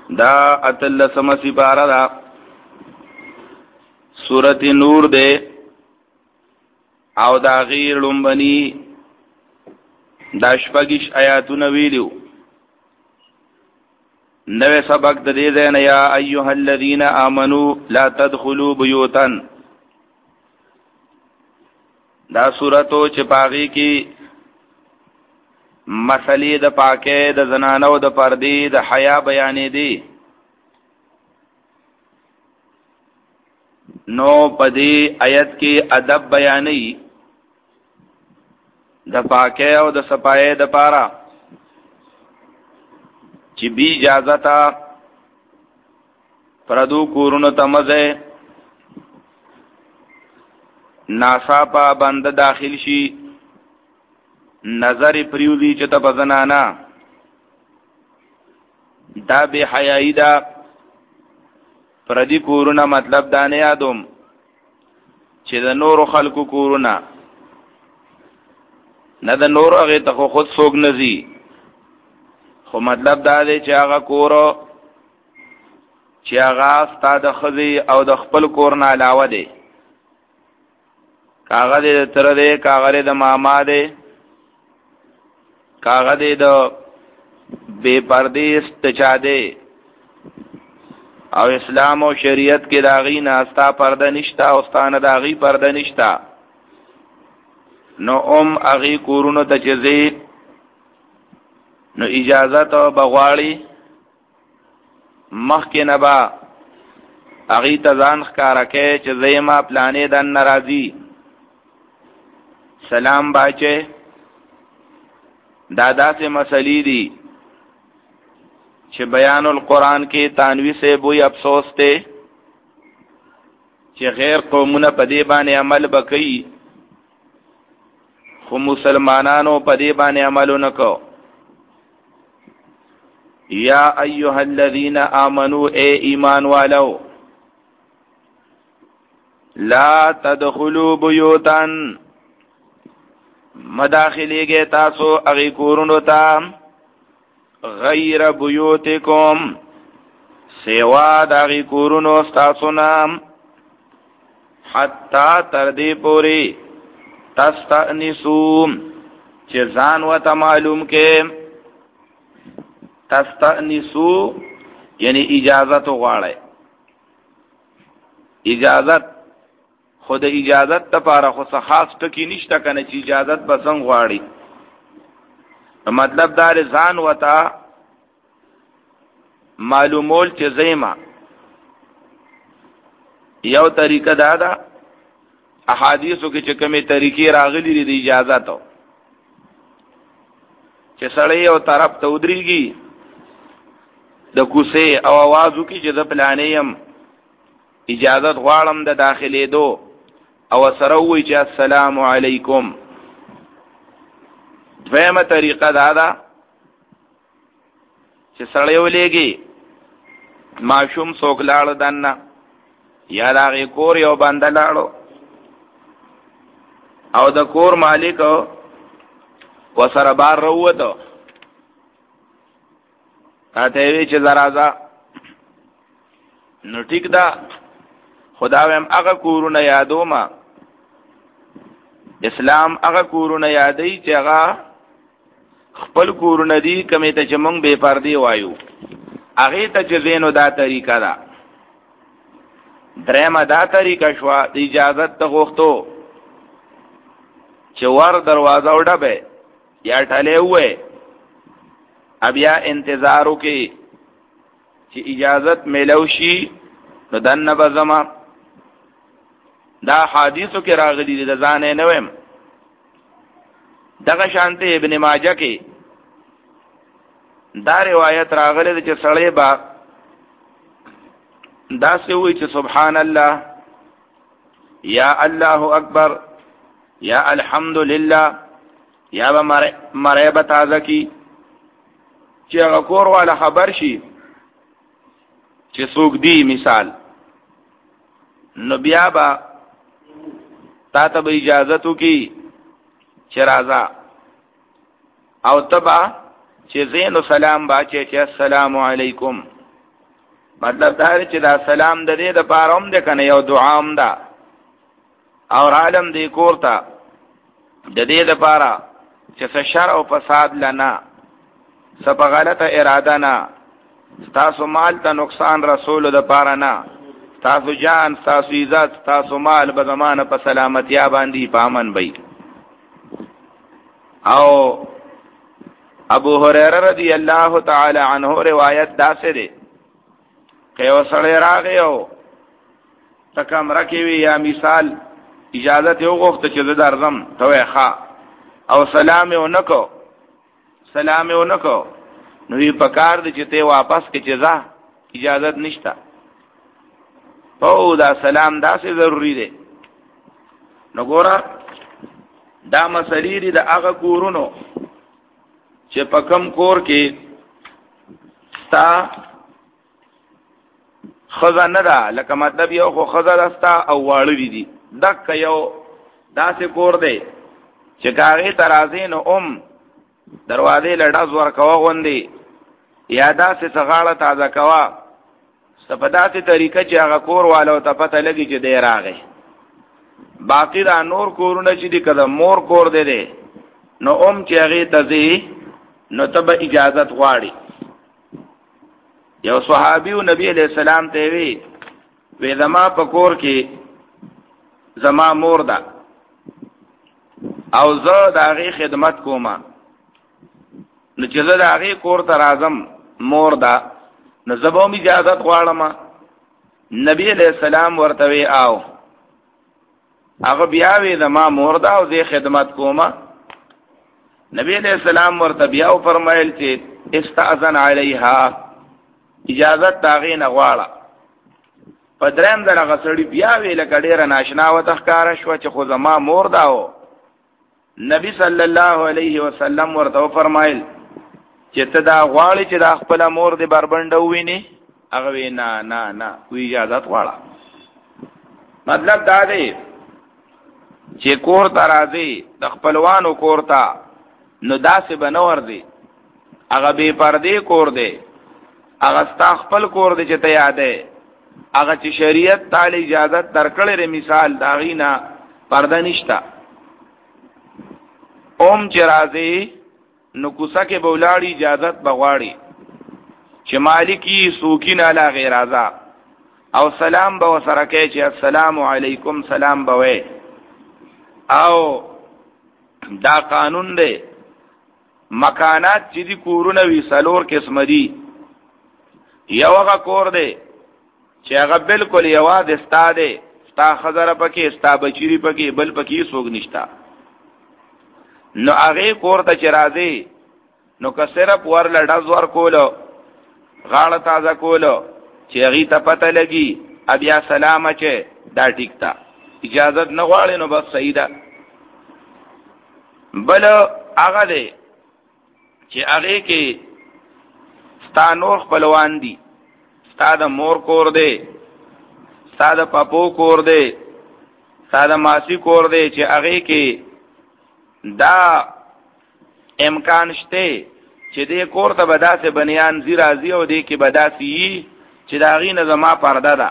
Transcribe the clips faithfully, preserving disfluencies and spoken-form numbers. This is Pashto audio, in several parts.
دا اتلسم سپارہ دا سورت نور دے او دا غیر لنبنی دا شپگش آیاتون ویلیو. نوے سبق دا دے دین یا ایوہا الذین آمنو لا تدخلوا بیوتن. دا سورتو چپاغی کی مسئلی د پاکه د زنانو د پردی د حیا بیانې دی. نو پدی آیت کی ادب بیانې د پاکه او د صفای د پارا چې بی اجازه تا پردو کورونو تمزه ناصافه بند داخل شي نظر پریوزی چتا بزنانا دا بے حیائی دا پردی کورونا مطلب دانے یادم چه دا نور خلقو کورونا نا دا نور اغی تخو خود سوگ نزی خو مطلب دا دے چه آغا کورو چه آغا ستا دا خزی او دا خپل کورنا علاوه دے کاغا دے دا تر دے کاغا دے دا ماما دے کاغه دې د بے پردې استچا دے او اسلام او شریعت کې داغي ناستا پرده نشتا او ستانه داغي پرده نشتا نو ام اغي کورونو ته چزي نو اجازه ته بغواړي مخ کې نبا اغي تزان ښکارا کې چې زېما پلانې دن ناراضي سلام باچه دادا سے مسئلی دی چې بیان القرآن کې تانوی سے بوئی افسوس تے چې غیر قومونه پدی باندې عمل بکئی خو مسلمانانو پدی باندې عملو نکو. یا ایها الذین آمنو اے ایمان والو لا تدخلوا بیوتن مداخلی گے تاسو اغی کورونو تا غیر بیوتکم سیوا دا اغی کورونو ستاسو نام حتی تردی پوری تستأنسوم چه زان و تا معلوم کے تستأنسو یعنی اجازت غاڑے اجازت خود اجازت تا پارا خو سخاص ٹکی نشتا کنه چی اجازت بسنگ غواړي مطلب دار ځان وتا معلومول چې زیما یو طریقه دا دا احادیثو کې چې کومه طریقې راغلي دي د اجازت چې سړی یو طرف ته ودرېږي د کوسه او आवाजو کې چې د پلانې يم اجازت غواړم د داخلي دو او سره وی چې السلام علیکم. دویمه طریقه دا ده چې سړی ولېږي ماشوم څوک لاړ دنه یا دغه کور یو بنده لاړو او د کور مالک وسره بار وروته ته وی چې زرازه نو ټیک ده خداویم هغه کورونه یادو ما اسلام هغه کورونه یادی چې هغه خپل کورونه دي کمه ته چې مونږ بے پردی وایو هغه ته چې زینو دا طریقه ده. درېمه دا طریقه شو د اجازت ته غوښتو چې ور دروازه وډبه یا ټاله وې بیا انتظارو کې چې اجازت ملو شي نو دنه بزما دا حدیثو کې راغلي دي د ځانې نه ویم. دغه شانته ابن ماجه کې دا روایت راغلی دی چې سړی با دا سی وی چې سبحان الله یا الله اکبر یا الحمدلله یا به مرحبا تازه کی چې هغه کور والا خبر شي چې څوک دی مثال نو بیا با تا ته به اجازتو کی چې راځه او تبا چې زین سلام با چې السلام علیکم مطلب دا چې دا سلام د دې د پاره هم ده کنه یو دعا هم ده او عالم دې کورتا د دې د پاره چې څه شر او فساد لنا سبا غلطه اراده نه تاسو مال ته نقصان رسول د پاره نه تاسو جان تاسو عزت تاسو مال په زمانه په سلامتیا باندې پامن وي. او ابو هريره رضی الله تعالی عنہ روایت داسې ده که یو سړی راغی او تکم رکوي یا مثال اجازت یو غوښته چې درځم ته ښه او سلام یې ونکو سلام یې ونکو نو یې پکار دي چې ته واپس کې چې ځه اجازت نشته او دا سلام داسې ضروری دی. نو ګوره دا مسلې دي د هغه کورونو چې په کم کور کې ستا خزه نه ده لکه مطلب یو خو خزه ده ستا او واړه دي دک یو داسې کور دی چې کاغې ته راځې نو ام دروازې له ډز ورکوه غوندې یا داسې څه غاړه تازه کوه څه په داسې طریقه چې هغه کور والو ته پته لګي چې دی راغی. باقي دا نور کورونه چې دي که د مور کور دی دی نو ام چې هغې ته ځې نو ته به اجازت غواړي. یو صحابیو نبی علیہ السلام ته وی وی زما په کور کې زما مور ده او زه د هغې خدمت کوم نو چې زه د هغې کور ته راځم مور ده نو زه به هم اجازت غواړم. نبی علیہ السلام ورته وی آو هغه بیا وی زما مور ده او زه خدمت کوم. نبی علیہ السلام ورته بیا فرمایل چې استاذن علیها اجازت داغې نه غواړه. په دریم ځل هغه سړي بیا وی لکه ډېره ناشنا ورته ښکاره شوه چې خو زما مور ده او نبی صلی الله علیه وسلم ورته وفرمایل چې ته دا غواړې چې دا خپله مور دې بربنډه ووینې؟ هغه وی نه نه نه وی اجازت غواړه. مطلب دا دی چې کور ته راځي د خپلوانو کور ته نو داسې به نه ورځي هغه بې پردې کور دی هغه ستا خپل کور دی چې ته یادې هغه چې شریعت تعالی اجازت درکړې دی مثال د هغې نه پرده نشته. اوم چې راځي نو کوڅه کې به ولاړي اجازت به غواړي چې مالکی سوکین علی غیر رضا او سلام به ورسره کوي چې السلام علیکم سلام به وایي. او دا قانون دی مکانات چې دي کورونه وي څلور قسمه دي. یو هغه کور دی چې هغه بالکل یوازې ستا دی ستا ښځه پکې ستا بچی پکې بل پکې څوک نشته. نو هغې کور ته چې راځې نو که صرف ورله ډز ورکولو غاړه تازه کولو چې هغې ته پته لګي بیا سلام اچې دا ټیک ده اجازت نه غواړې نو بس صحیح ده. بل هغه دی چې هغې کې ستا نور خپلوان دي ستا د مور کور دی ستا د پپو کور دی ستا د ماسی کور دی چې هغې کې دا امکان شته چې دې کور ته به داسې بنیان ځي راځي او دې کې به داسې یي چې د هغې نه زما پرده ده.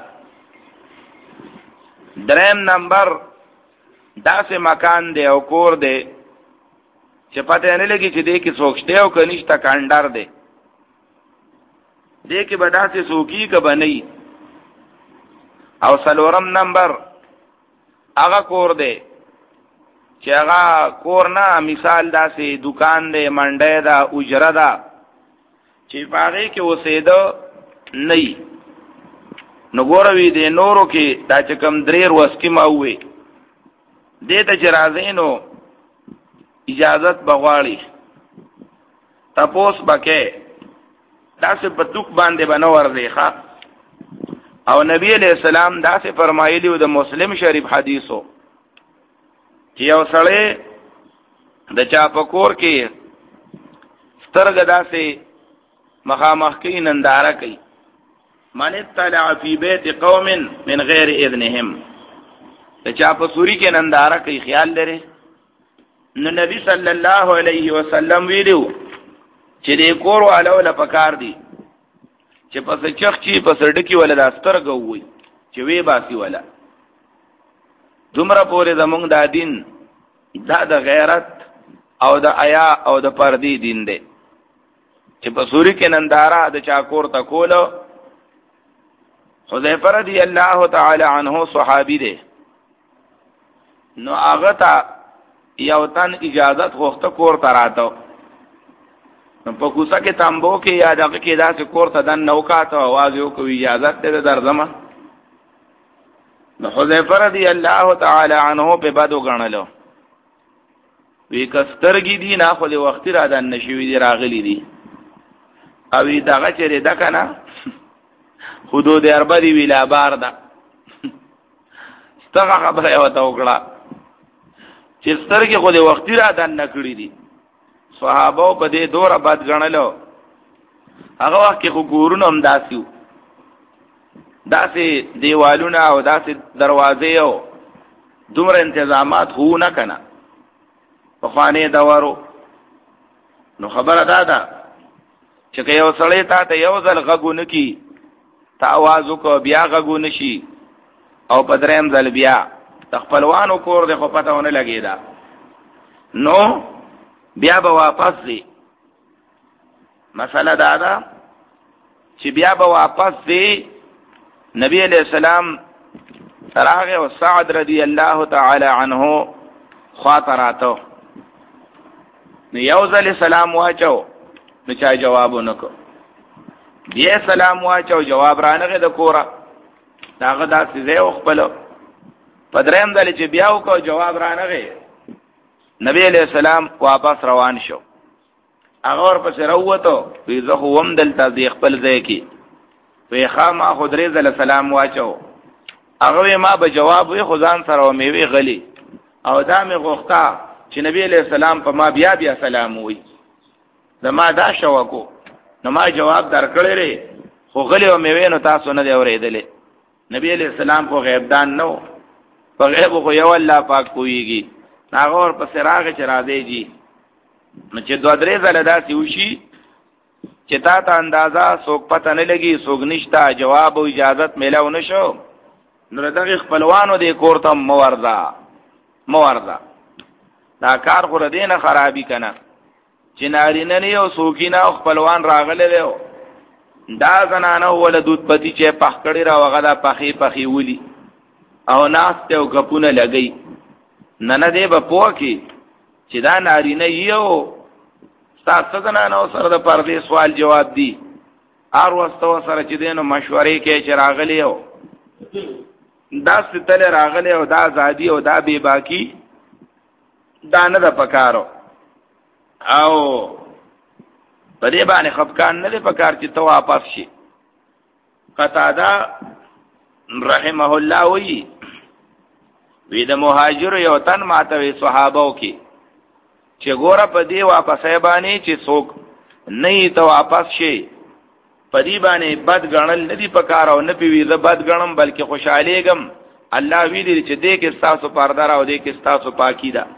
دریم نمبر داسې مکان دی او کور دی چې پته نه لګي چې دې کې څوک شته او که نشته کانډر دی دې کې به داسې څوک یي که به نه یي. او څلورم نمبر هغه کور دی چې هغه کور نه مثال داسې دکان دی منډی ده اجره ده چې په هغې کې اوسېده نه یي. نو ګوره وي دې نورو کې دا چې کوم درې روسکیمه ووې دې ته چې راځئ نو اجازت به غواړي تپوس به کوې داسې په توک باندې به نه ورځې ښه. او نبی علیہ السلام داسې فرمایلی و د مسلم شریف حدیثو چې یو سړی د چا په کور کې سترګه داسې مخامخ کوي ننداره کوي من اطلع فی بیت قوم من غیر اذنهم د چا په سوري کې ننداره کوي خیال لري. نو نبی صلی الله علیه وسلم ویلو چې دې کور والو له پکار دي چې چې پس چخ چی پس ډکی ولا د سترګو وي چې وی باسي ولا دومره پورې زمونږ د دین دا د غیرت او د حیا او د پردی دین دی چې په سوري کې نندارا د چاکور تا کولو. حذیفه رضی الله تعالی عنہ صحابي دی، نو هغه ته یو تن اجازت غوښته کور ته راته، نو په کوڅه کې تامبو کې یا دغه کې داسې کور ته دن نوکاته आवाज یو کوي اجازت دې درځم. نو حذیفه رضی الله تعالی عنہ په بدو غنلو وی کسترګي دي نه خو له وخت را دن نشوي دي راغلي دي او دغه چیرې ده کنه حدود اربع دی ویلا بار ده ستغه خبره یو ته وکړه چې سترګي خو له وخت را دن نکړي دي. صحابه په دې دوره بد غنلو، هغه وخت کې خو ګورونه هم داسیو، داسې دیوالونه او داسې دروازې او دومره انتظامات هو نه کنه په خوانې دورو. نو خبره دا ده چې که یو سړی تا ته یو ځل غږو نکي تا आवाज وکړه بیا غږو نشي او په دریم ځل بیا د خپلوانو کور دی خو پته ونه لګېده نو بیا به واپس دی. مسله دا ده چې بیا به واپس دی. نبی علیہ السلام راغه او سعد رضی الله تعالی عنہ خاطراتو نو یو ځل سلام واچو نو چا جواب ونکو، بیا سلام واچو جواب رانغه د کورا داغه داسې زه خپل پدریم ځل چې بیا وکاو جواب رانغه، نبی علیہ السلام واپس روان شو. هغه ورپسې راووتو وی زه خو هم دلته دی خپل ځای کې وی خامہ خدری زل سلام واچو. هغه ما به جواب وی خدان سره مې وی غلی او دا مې غوښتا چې نبی علیہ السلام په ما بیا بیا سلام وی، زما دا شوکو نو ما جواب درکړی لري خو غلی او مې وینو تاسو نه دی اورېدلې. نبی علیہ السلام خو غیب دان نو، په غیب خو یو الله پاک کویږي. هغه ور په سراغ چې را دی جی نو چې دوه درې زله داسې وشي چې تا ته اندازه څوک پته نه لګي څوک نشته جواب او اجازت میلاو نشو نو دغه خپلوانو دې کور ته مورځه مورځه دا کار خو ردینه خرابي کنه چې نارینه نه یو څوکینه خپلوان راغله له دا زنانه ول دود پتی چې پخ کړي را وغه دا پخې پخې ولي او ناس ته غپونه لګي نه نه دې په پوکي چې دا نارینه یو تاسو څنګه نو سره د پردې سوال جواب دی ار واستو سره چې دینو مشورې کې چې راغلی او دا ستل راغلی او دا ازادي او دا بے باکی دا نه د پکارو او په دې باندې خفقان نه د پکار چې تو واپس شي. قتاده رحمه الله وی وی د مهاجر یو تن ماته صحابو کې چې ګوره په دې واپسې باندې چې څوک نه ته واپس شي په دې باندې بد غنل نه دی پکار او نه پیوي ز بد غنم بلکې خوشالېګم الله ویلي چې دې کې تاسو پردار او دې کې تاسو پاکی ده.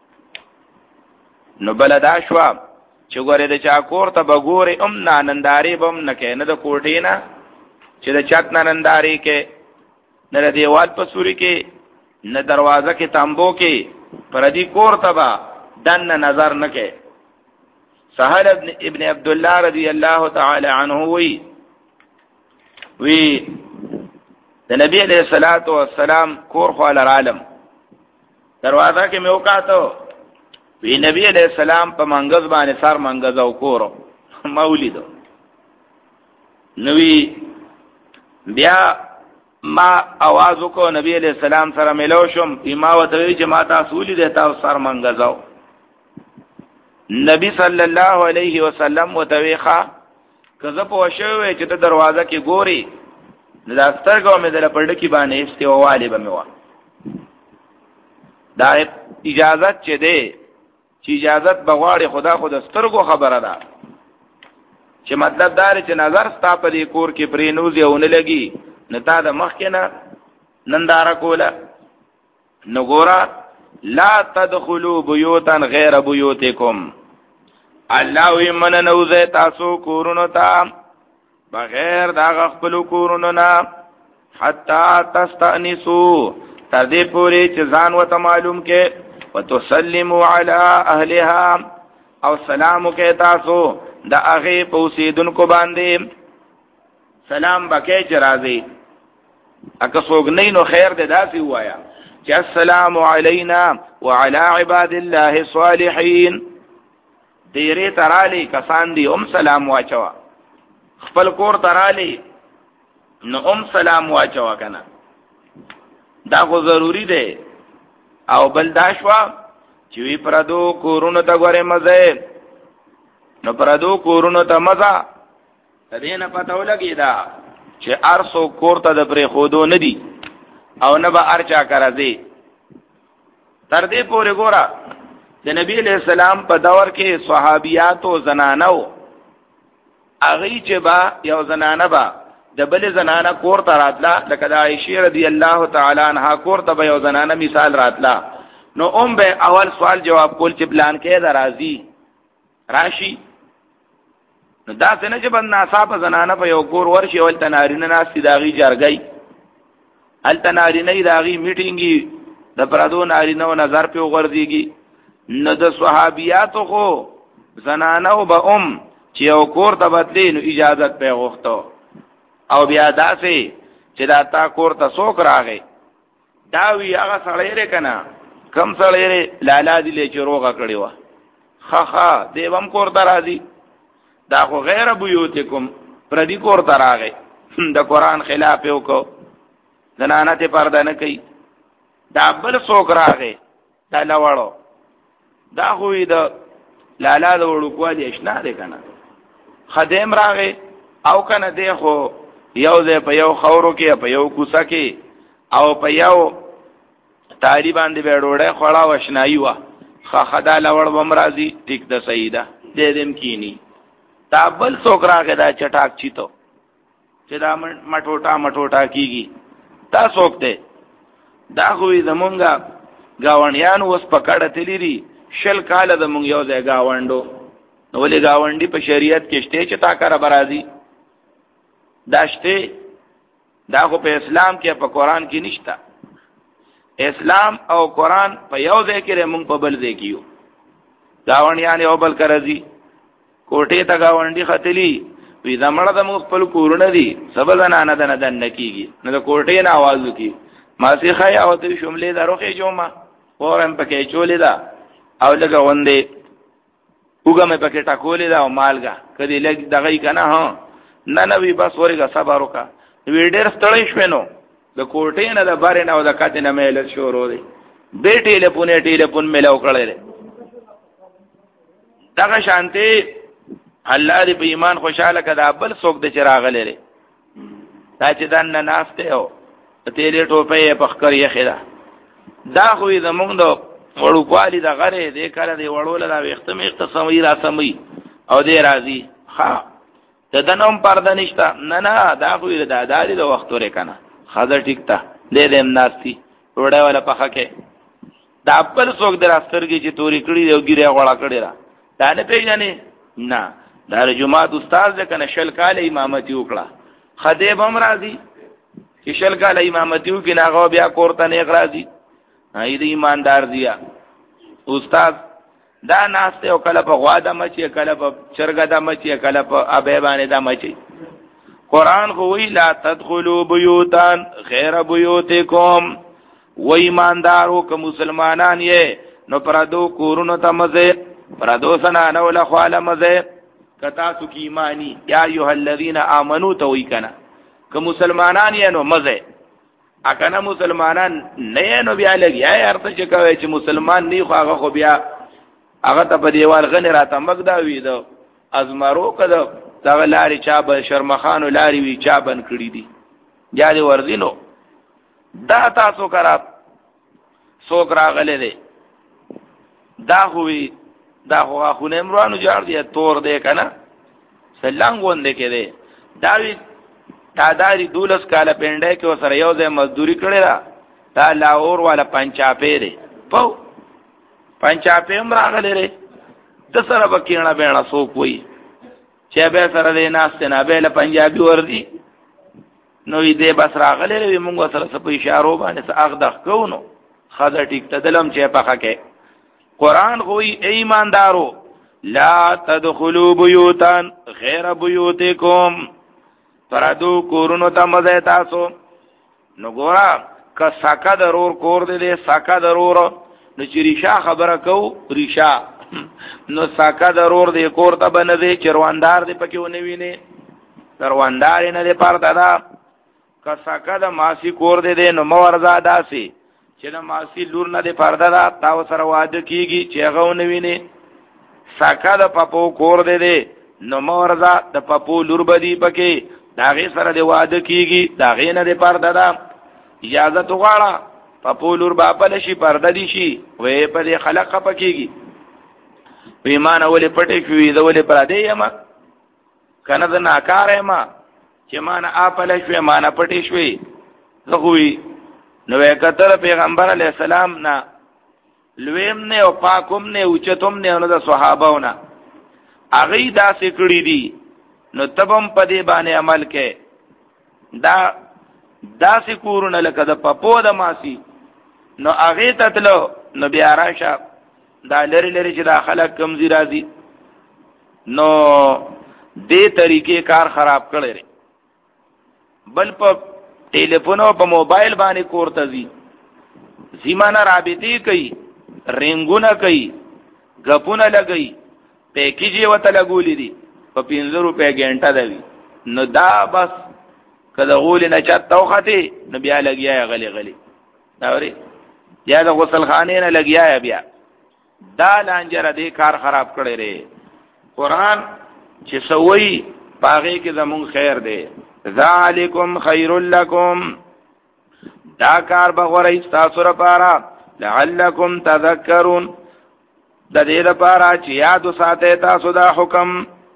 نو بلدا شو چې ګوره د چا کور ته بګوري ام ناننداري بم نه کې نه د کوټې نه چې د چت ناننداري کې نه د دیوال په سوري کې نه دروازه کې تامبو کې پر دې کور ته با دن نظر نکے. سهل ابن ابن عبد الله رضی الله تعالی عنہ وی وی د نبی علیہ الصلوۃ والسلام کور خو العالم دروازه کې مې وکاتو وی نبی علیہ السلام په منګز باندې سر منګز او کورو مولید نوی بیا ما आवाज وکړو نبی علیہ السلام سره ملو شم ایما وتوی چې ما تاسو لیدل تاسو سر منګزاو. نبی صلی الله علیه وسلم وتویخه کزه په شوې چې د دروازه کې ګوري د داسترګو مې در پړډ کې باندې استواله به مې و دا اجازه چې ده چې اجازه بغواړي خدا خود سترګو خبره ده چې مطلب دار چې نظر ستا په دې کور کې پرې نوځي او نه لګي نتا د مخ کې نه ننداره کوله نو ګورا لا تدخلوا بیوتا غیر بیوتکم الله وی من نوځه تاسو کورونو ته بغیر دا خپل کورونو نه حتا تستأنسوا تر دې پورې چې ځان وته معلوم کې وتسلموا علی اهلها او سلام کې تاسو د هغه پوسیدونکو باندې سلام بکې چې راځي اګه څوک نه نو خیر دې داسې وایا چې السلام علینا وعلى عباد الله الصالحین ډیره ترالی کسان دی هم سلام واچوا خپل کور ترالی نو هم سلام واچوا کنه دا خو ضروری دی او بل داشوا چې وی پردو کورونو ته غره مزه نو پردو کورونو ته مزه دې نه پته ولګی دا چې ارسو کور ته د پرې خودو نه دی او نه به ارچا کرځي تر دې پورې ګورا د نبی علیہ السلام په دور کې صحابیات او زنانو اغه چې با یو زنانه با د بل زنانه کور ته راتلا لکه د عائشہ رضی الله تعالی عنها کور ته یو زنانه مثال راتلا نو اوم به اول سوال جواب کول چې پلان کې درازي راشي نو دا څنګه چې بند ناصاب زنانه په یو کور ورشي ول تنارینه ناس داغي جرګي ال تنارینه داغي میټینګي د پردو نارینه نظر په وګرځيږي نو د صحابیاتو خو زنانو به ام چې یو کور ته بدلی نو اجازه په غوښتو او بیا داسې چې دا تا کور ته څوک راغی دا وی هغه سړی ری کنه کم سړی ری لالا دی له چروغه کړی و خا خا دیوم کور ته راځي دا خو غیر بیوتکم پردی کور ته راغی د قران خلاف وکړو زنانه ته پرده نه کوي دا بل څوک راغی دا لوړو دا خوې د لالا د وړوکوالي اشنا دی کنه خدیم راغی او کنه دی خو یو ځای په یو خورو کې په یو کوڅه کې او په یو تاری باندې به ډوړې خوړا وشنایي وا خا خدا لوړ بمرازي ټیک د سیدا دې دم کینی دا بل څوک راغی دا چټاک چیتو چې دا مټوټا مټوټا کیږي دا څوک دی دا خوې زمونږه گاونډیان اوس پکړه تللی شل کاله د مونږ یو ځای گاونډو نو ولې گاونډي په شریعت کې شته چې تا کار برازي داشته دا خو په اسلام کې په قران کې نشتا اسلام او قران په یو ځای کې مونږ په بل ځای کې یو گاونډیان یو بل کرځي کوټه ته گاونډي خطلی وی زمړه د مخ په کورونه دي سبل نه نه نه دن کیږي نو د کوټه نه आवाज وکي ما سي خای او د شملې دروخه جوما ورم پکې چولې دا او لګه وندې وګمه پکې ټاکولې دا او مالګه کدي لګ دغې کنه ها نه نه وی بس ورګه صبر وکا وی ډېر ستړی شوینو د کوټې نه د بارې نه او د کاتې نه مېل شروع دي بیٹې له پونه ټیله پون ملو کړل دغه شانتي الله دې په ایمان خوشاله کړه بل څوک د چراغ لري دا چې دان نه ناشته او تیلې ټوپې په خکر یې خدا دا خو زمونږ د وړو کوالی د غره دې کړه دې وړول دا وختم اختصامي را سمي او دې راضي ها د دنوم پرده نشتا نه نه دا خو دې د دالي د وخت ورې کنه خاطر ټیک تا دې دې ناشتي وړه ولا پخه کې دا خپل څوک دراسترګي چې توري کړی دی او ګیره غوړه کړی را دا نه پیژنې نه دا جمعات استاد ده کنه شل کاله امامتي وکړه خدیب هم راضي چې شل کاله امامتي وکړي ناغه بیا کوړه نه راضي ای دې ایماندار دیا استاد دا ناشته او کله په غوا د مچي کله په چرګه د مچي کله په ابې باندې د مچي قران خو وی لا تدخلوا بیوتان غیر بیوتکم و ایماندارو که مسلمانان یې نو پردو کورونو ته مزه پردو سنا نو له خواله مزه کتا سو کی ایمانی یا ایها الذین آمنو تو وی کنا که مسلمانان یې نو مزه اکنه مسلمانان نه نو بیا لګي یا ارته چې کوي چې مسلمان نه خو هغه خو بیا هغه ته په دیوال غنی راته مګدا وی دو ازمرو کده دا لاري چا به شرمخانو لاري وی چا بن کړی دي جاري ورزینو دا تاسو کرا سوک راغله دي دا خوې دا خو خو عمرانو جوړ دی تور دی کنه سلام غوندې کې دی دا وی تاداری دولس کاله پنده کې وسره یو ځای مزدوري کړی را دا لاور والا پنچاپې دی پو پنچاپې هم راغلی دی د سره به کېڼه بیڼه څوک وایي چې به سره دې ناست نه به له پنجابي وردی نو دې بس راغلې موږ سره په اشاره باندې اغدخ کو نو خاطر ټیک تدلم چې پخه کې قران غوي ایماندارو لا تدخلوا بيوتا غير بيوتكم پردو کورونو ته مزه تاسو نو ګورا که ساکا ضرور کور دې ساکا ضرور نو چې ریشا خبره کو ریشا نو ساکا ضرور دې کور ته بنځي چرواندار دې پکې ونی ویني چرواندار نه دې پارتا دا که ساکا د ماسی کور دې نو مورزا داسي چې د ماسی لور نه دې پردا دا تاسو سره واده کیږي چې هغه ونی ویني ساکا د پپو کور دې نو مورزا د پپو لور بدی پکې داغه سره دی واده کیږي داغه نه دی پرده دا اجازه تو غواړه په پولور باپل شي پرده دي شي وې په دې خلق پکېږي پیمانه ولې پټې شوې دا ولې پرده یما کنه دا ناکاره ما چې مان اپل شوې مان پټې شوې زغوي نو کتر پیغمبر علی السلام نا لویم نه او پاکوم نه اوچتوم نه نو د صحابهونه اغه دا سکړی دي نو تبم پدې باندې عمل کې دا داسې کورونه لکه د پپو د ماسی نو هغه تتلو نو بیا راشه دا لری لری چې دا خلک کمزی راځي نو دې طریقې کار خراب کړي بل په ټلیفون او په موبایل باندې کورته زی زمانہ رابطې کوي رنگونه کوي غپونه لګي پیکیجی وته لګولې دي په پنځه روپے غنټه دی نو دا بس کله غول نه چاته وخته نو بیا لګیا غلي غلي دا وري یا د غسل خانه نه لګیا بیا دا لانجره دې کار خراب کړي ری قران چې سوي باغې کې زمون خیر دی ذالکم خیر لکم دا کار بغوري تاسو لپاره لعلکم تذکرون د دې لپاره چې یاد ساتئ تاسو دا حکم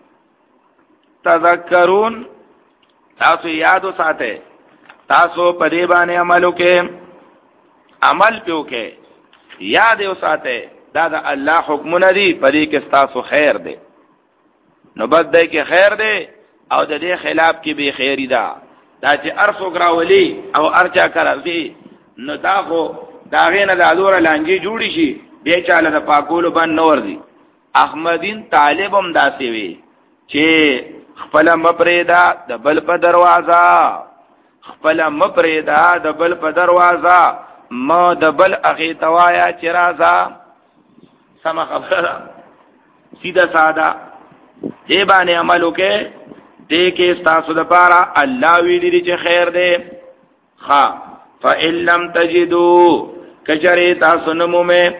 تذکرون تاسو یاد ساتئ تاسو په دې باندې عمل وکئ عمل پیوکئ یاد ساتئ دا د الله حکم ندی په دې کې تاسو خیر دی نو بد دی کې خیر دی او د دې خلاف کې به خیری ده دا چې ارسو غراولي او ارچا کړی نو دا خو دا غینه د الور لانجی جوړی شي به چاله د پاکولو باندې نور دي احمدین طالبم داسي وي چې خپل مپریدا د بل په دروازه خپل مپریدا د بل په دروازه ما د بل اخی توایا چرازا سم خبره سیده ساده دې باندې عمل وکړه دې کې تاسو د پاره الله ویلي چې خیر دې ها فإن لم تجدوا کجری تاسو نمومه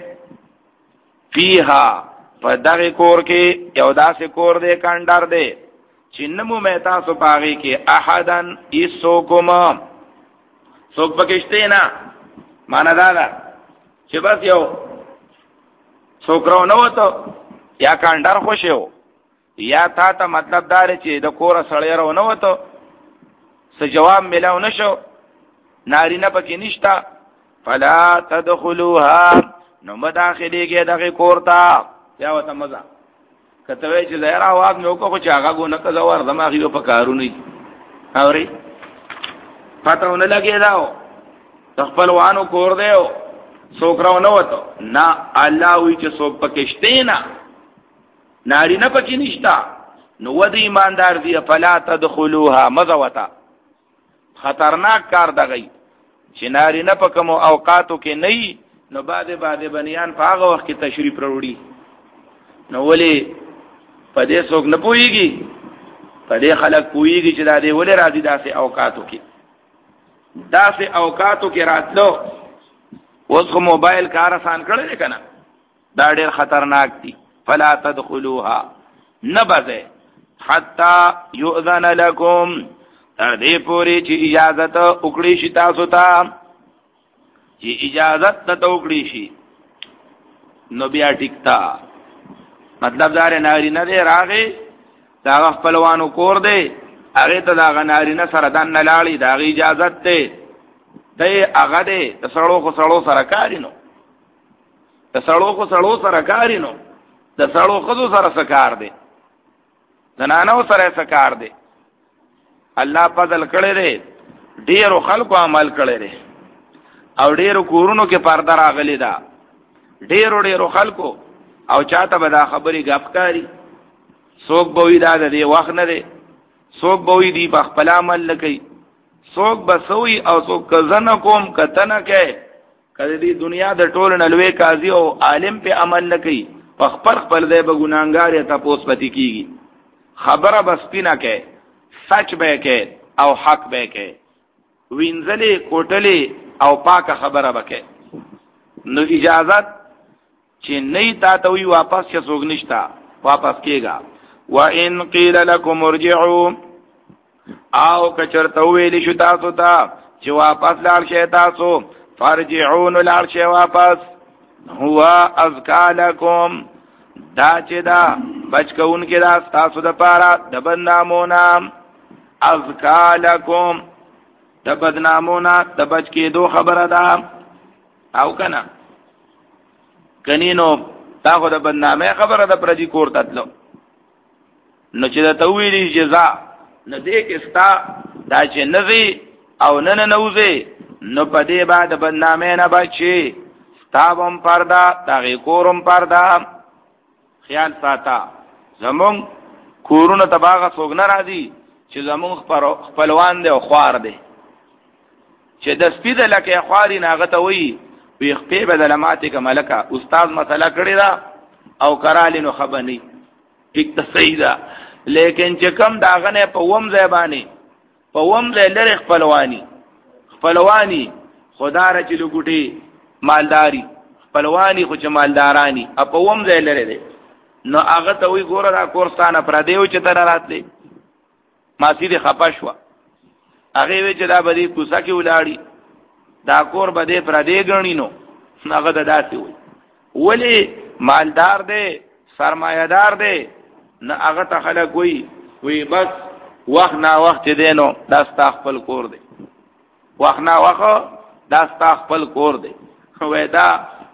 فیها فدغه کور کې یو داسې کور دې کاندار دې چې نمومه تاسو پاغي کې احدن ایسو کوما څوک پکشته نه معنا دا ده چې بس یو څوکرو نو وته یا کاندار خوشو یا تا ته مطلب دار چې د کور سړی راو نو وته څه جواب ملاو نشو نارینه پکې نشتا فلا تدخلوها نو مداخله کې دغه کورتا یا وته مزه کته وی چې زهرا واغ نو کو چې هغه ګونه کزا ور دماغي په کارونه اوري پاتهونه لګي داو خپل وانو کور دیو سوکراو نو وته نا الله وی چې سو پکشته نه نارینه پکې نشتا نو ودی ایماندار دی فلا تدخلوها مزه وته خطرناک کار دغی چې نارینه په کوم اوقاتو کې نه نو بعد بعد بنیان په هغه وخت کې تشریف وروړي نو ولی په دې څوک نه پويږي په دې خلک پويږي چې دا دې ولې راځي داسې اوقاتو کې داسې اوقاتو کې راتلو اوس خو موبایل کار آسان کړی کنه دا ډېر خطرناک دي فلا تدخلوها نبذ حتا يؤذن لكم تر دې پوری چې اجازه وکړي شي تاسو ته چې اجازه ته وکړي شي نو بیا ټیکتا مطلب دا ناری نه دی راغی دا خپلوانو کور دی هغه ته دا ناری نه سره دان نه لاړی دا اجازه ته دی هغه دی د سړو خو سړو سره کارینو د سړو خو سړو سره کارینو د سړو خو سره سکار دی زنانو سره سکار دی الله فضل کړی دی ډیرو خلکو عمل کړی دی او ډیرو کورونو کې پرده راغلی دا ډیرو ډیرو خلکو او چاته به دا خبرې غفکاری څوک به وی دا د وخت نه دی څوک به وی دی په خپل عمل لکې څوک به سوی او څوک ځنه کوم کته نه کوي کله دې دنیا د ټول نلوي قاضي او عالم په عمل لکې په خپل خپل ځای به ګناګار یا تاسو پتی کیږي خبره بس پینا کوي سچ به کوي او حق به کوي وینځلې کوټلې او پاکه خبره وکړي نو اجازت چې نه تا ته وی واپس چې څوک نشتا واپس کېږي وان قيل لكم ارجعوا او کچرته ویل شو تاسو ته چې واپس لاړ شئ تاسو فرجعون لاړ شئ واپس هو ازکا لكم دا چې دا بچکون کې دا تاسو د پاره د بدنامونه ازکا لكم د بدنامونه د بچ کې دو خبره ده او کنه کنینو تا خو د بدنامه خبره ده پردي کور تتلو نو چې دا تویلی جزاء نه دې کې ستا دا چې نزي او نن نوځي نو په دې بعد بدنامه نه بچي ستابم پردا دغه کورم پردا خیال ساته زمون کورونه تباغه سوګ نه راځي چې زمون خپلوان دي او خوار دي چې د سپید لکه خواري ناغته وي وي خپې بدلماته کملکه استاد مسله کړی دا او کرالی نو خبرني یک تصیدا لیکن چې کم داغنه په ووم زبانی په ووم لری خپلوانی خپلوانی خدا را چې لګوټي مالداری خپلوانی خو چې مالدارانی په ووم ځای لري دي نو هغه ته وی ګوره دا کورستانه پر دیو چې تر راتلې ما سیده خپاشوا هغه وی چې دا بدی کوسه کې ولاړی دا کور بده پر دې غنینو هغه د داسې وي ولی مالدار دی سرمایه‌دار دی نه هغه ته خلک وي وی بس وخت نا وخت دینو دا ستا خپل کور دی وخت نا وخت دا ستا خپل کور دی وای دا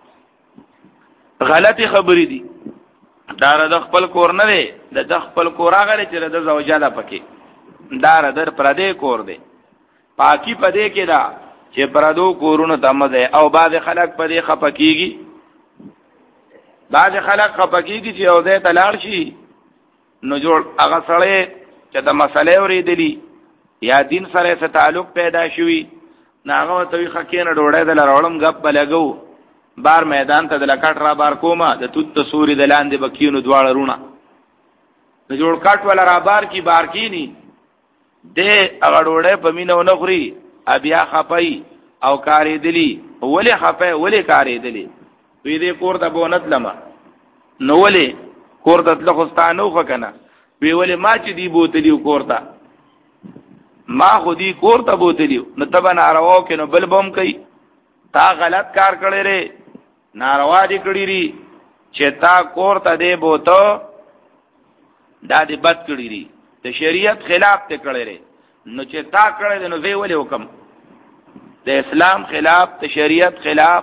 غلطی خبرې دي دا د خپل کور نه دی د خپل کور هغه چې د زوجاله پکې دا در پر دې کور دی پاکی پدې کې دا چې پردو کورونو تمزه او بعض خلک پدې خپکیږي بعض خلک خپکیږي چې او دې تلاړ شي نو جوړ هغه سره چې د مسلې اورېدلی یا دین سره څه تعلق پیدا شوی ناغه ته خکینه ډوړې د لړولم غپ بلګو بار میدان ته د لکټ را بار کومه د توت سوري د لاندې بکینو دواړه رونه د جوړ کټ ولا را بار کی بار کینی دې هغه ډوړې په مينو نه خوري بیا خپای او کاری دلی ولی خپای ولی کاری دلی وی دې کور ته بونت لما نو ولی کور ته تلخستانو فکنه وی ولی ما چې دی بوتلیو کور ته ما خو دی کور ته بوتلیو نو تبه ناروا کې نو بل بم کوي تا غلط کار کړی ری ناروا دی کړی ری چې تا کور ته دی بوته دا دی بد کړی ری د شریعت خلاف ته کړی ری نو چې تا کړی نو وی ولی حکم د اسلام خلاف د شریعت خلاف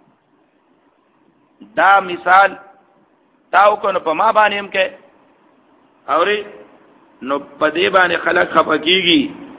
دا مثال تاو کو نو په ما باندې هم کې اوري نو په دې باندې خلک خپکیږي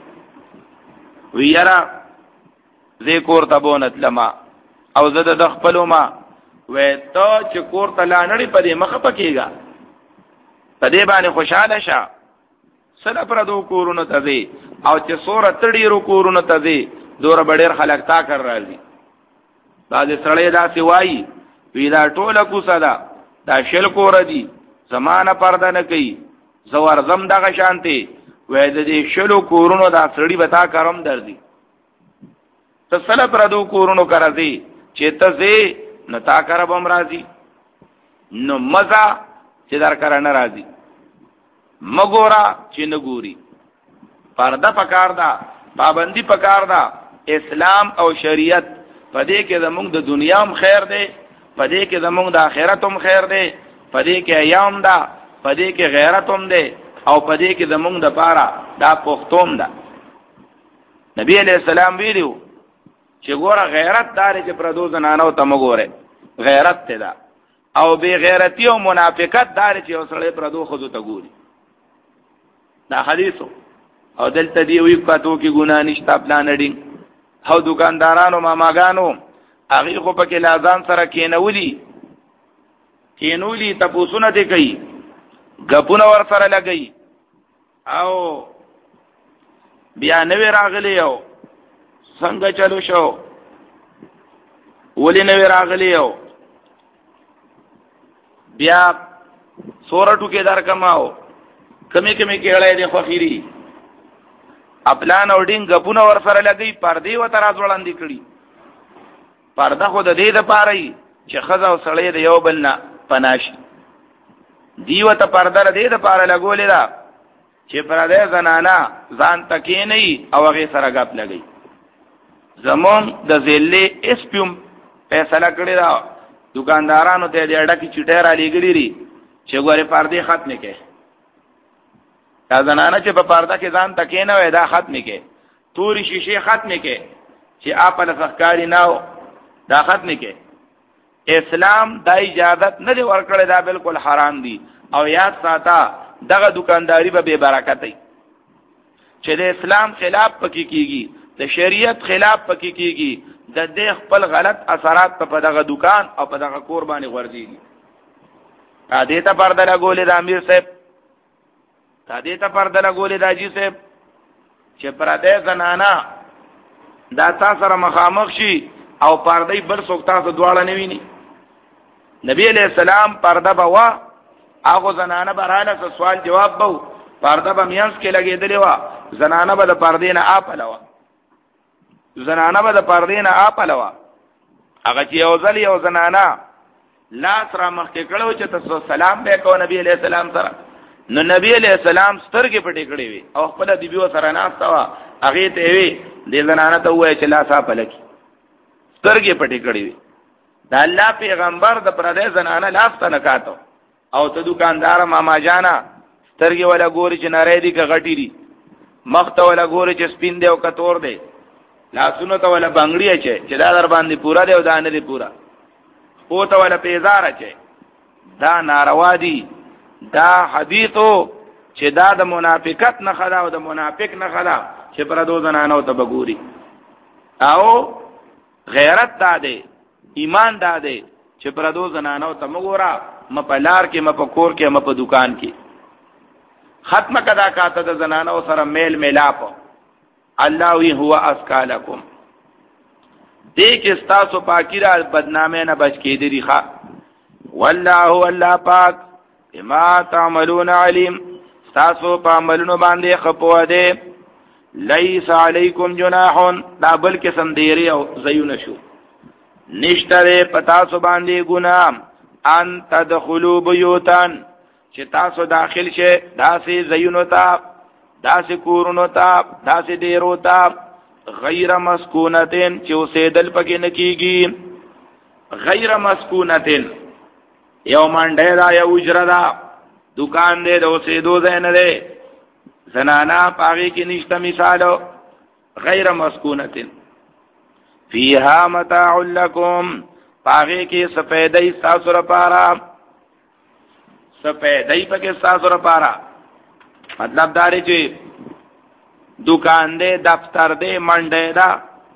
ویرا ذکر تبونت لما او زده د خپل ما وې ته چې کور ته لانړي په دې مخ پکېګا په دې باندې خوشاله شه سره پر دو کورونو ته دی او چې سوره تړي رو کورونو ته دی دور بډیر خلک تا کر راځي دا دې سړی دا سی وای وی دا ټوله کو صدا دا شل کور دی زمانہ پرده نه کوي زوار زم دغه شانتي وې د دې شلو کورونو دا سړی بتا کرم درځي ته سره پر دو کورونو کرځي چې ته زی نو تا کر بم راځي نو مزه چې در کر نه راځي مګورا چې نګوري پرده پکار دا پابندی پکار دا اسلام او شریعت پدې کې زموږ د دنیا هم خیر دی پدې کې زموږ د آخرت هم خیر دی پدې کې ایام دا پدې کې غیرت هم دی او پدې کې زموږ د پاره دا پختوم دا نبی علیہ السلام ویلو چې ګوره غیرت دار چې پردو زنانو ته مګوره غیرت ته دا او بے غیرتی او منافقت دار چې اوسړې پردو خود ته ګوري دا حدیثو او دلته دی وی کتو کې ګنا نشته پلان ډینګ او دکاندارانو ماماګانو هغه خو پکې لازم سره کینولي کینولي تاسو دې کوي غپونه ور سره لګي او بیا نوې راغلی یو څنګه چلو شو ولې نوې راغلی یو بیا سورټو کې دار کماو کمی کمی کېړې دي خوخيري خپلان او ډین غپونه ور سره لګي پردي و تراز وړاندې کړي پرده خو د دې د پاره چې خزا او سړی د یو بل نه پناشي دیو ته پرده د دې د پاره لګولې دا چې پرده زنانا ځان تکې نه او هغه سره غپ لګي زمون د زلې اس پم فیصله کړی دا دکاندارانو ته دې اډه کې چټه را لګړي ری چې ګوره پرده ختم کړي دا زنانا چې په پرده کې ځان تکې نه وای دا ختم کړي توري شیشه ختم کړي چې آپ له فقاری ناو دا ختم کړي اسلام دا اجازت نه دی ورکړی دا بالکل حرام دی او یاد ساته دغه دکانداری به بے برکت وي چې د اسلام خلاف پکې کیږي د شریعت خلاف پکې کیږي د دې خپل غلط اثرات په دغه دکان او په دغه قرباني ورځيږي ا دې ته پرده لګولې د امیر صاحب ا دې ته پرده لګولې د اجي صاحب چې پرده زنانا دا تاسو سره مخامخ شي او پرده بل څوک تاسو دواړه نه ویني نبی علیہ السلام پرده بوا هغه زنانه براله سوال جواب بو پرده به میانس کې لګېدلې وا زنانه به د پردې نه اپلوا زنانه به د پردې نه اپلوا هغه چې یو ځل یو زنانه لاس را مخ کې کړو چې تاسو سلام به کو نبی علیہ السلام سره نو نبی علیہ السلام سترګې پټې کړې وي او خپل دی بیو سره ناستا وا هغه ته وی د زنانه ته وای چې لاس اپلکی سترګې پټې کړې وي دا الله پیغمبر د پردې زنانه لاس ته نه کاټو او ته دکاندار ماما جانا سترګې ولا ګوري چې نری دي که غټي دي مخ ته ولا ګوري چې سپین دی او کتور دی لاسونو ته ولا بنگړی اچي چې دا در باندې پورا دی او دا نه دی پورا او ته ولا پیزار اچي دا ناروا دي دا حدیثو چې دا د منافقت نه خلا او د منافق نه خلا چې پر دو زنانو ته بګوري او غیرت داده ایمان داده چې پر دو زنانو ته مګورا م په لار کې م په کور کې م په دکان کې ختمه کدا کاته د زنانو سره میل میلاپ الله وی هو اسکالکم دې کې تاسو پاکی را بدنامه نه بچ کې دی ښا والله الله پاک بما تعملون علیم تاسو په عملونو باندې خپو ده لیس علیکم جناح دا بل کې سندېری او زیون شو نشتره پتا سو باندې ګناه ان تدخلوا بیوتان چې تاسو داخل شئ داسې زینو ته داسې کورونو ته داسې ډیرو ته غیر مسکونتین چې اوسېدل پکې نه کیږي غیر مسکونتین یو منډه دا یو اجره دا دکان دې د اوسېدو ځای نه دی زنانا پاغي کې نشته مثالو غیر مسکونتین فیها متاع لکم پاغي کې سفیدای تاسو لپاره سفیدای پکې تاسو لپاره مطلب دا دی چې دکان دې دفتر دې منډه دا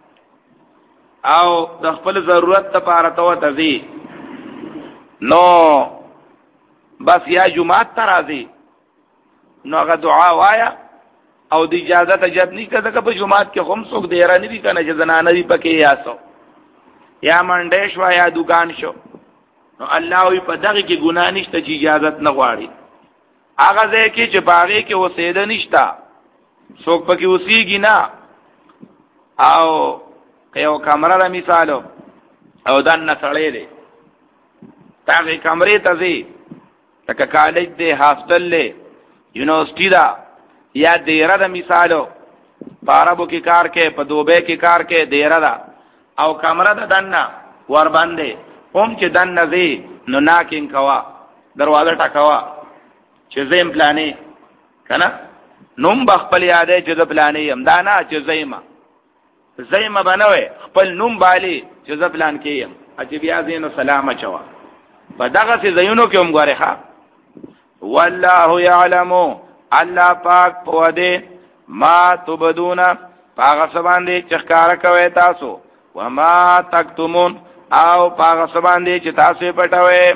او د خپل ضرورت لپاره ته وځي نو بس یا جمعات ته راځي نو هغه دعا وایا او د اجازه ته جد نه کده که په جمعات کې هم څوک دیره نه دي کنه چې زنانه دي پکې یاسو یا منډه شو یا دکان شو نو الله وی په دغه کې ګناه نشته چې اجازه نه غواړي هغه ځای کې چې باغې کې وسیده نشته څوک پکې وسیږي نه او یو کمره د مثالو او دن سړې دی تاغه کمرې ته ځي تک کالج دی هاستل له یونیورسيټي دا یا دیره د مثالو پارابو کې کار کې په دوبه کې کار کې دیره دا او کمره د دنه ور باندې هم چې دنه ځي نو ناکین کوا دروازه ټکوا چې زم پلانې کنه نوم بخپل یادې چې د پلانې هم دا نه چې زېما زېما بنوي خپل نوم بالي چې ز پلان کې يم چې بیا زینو سلام اچوا په دغه سي زینو کې هم غوړې ښا والله يعلم الله پاک په دې ما تبدون پاغه سباندې چخکار کوي تاسو وما تکتمون او پاغه سباندې چې تاسو پټوي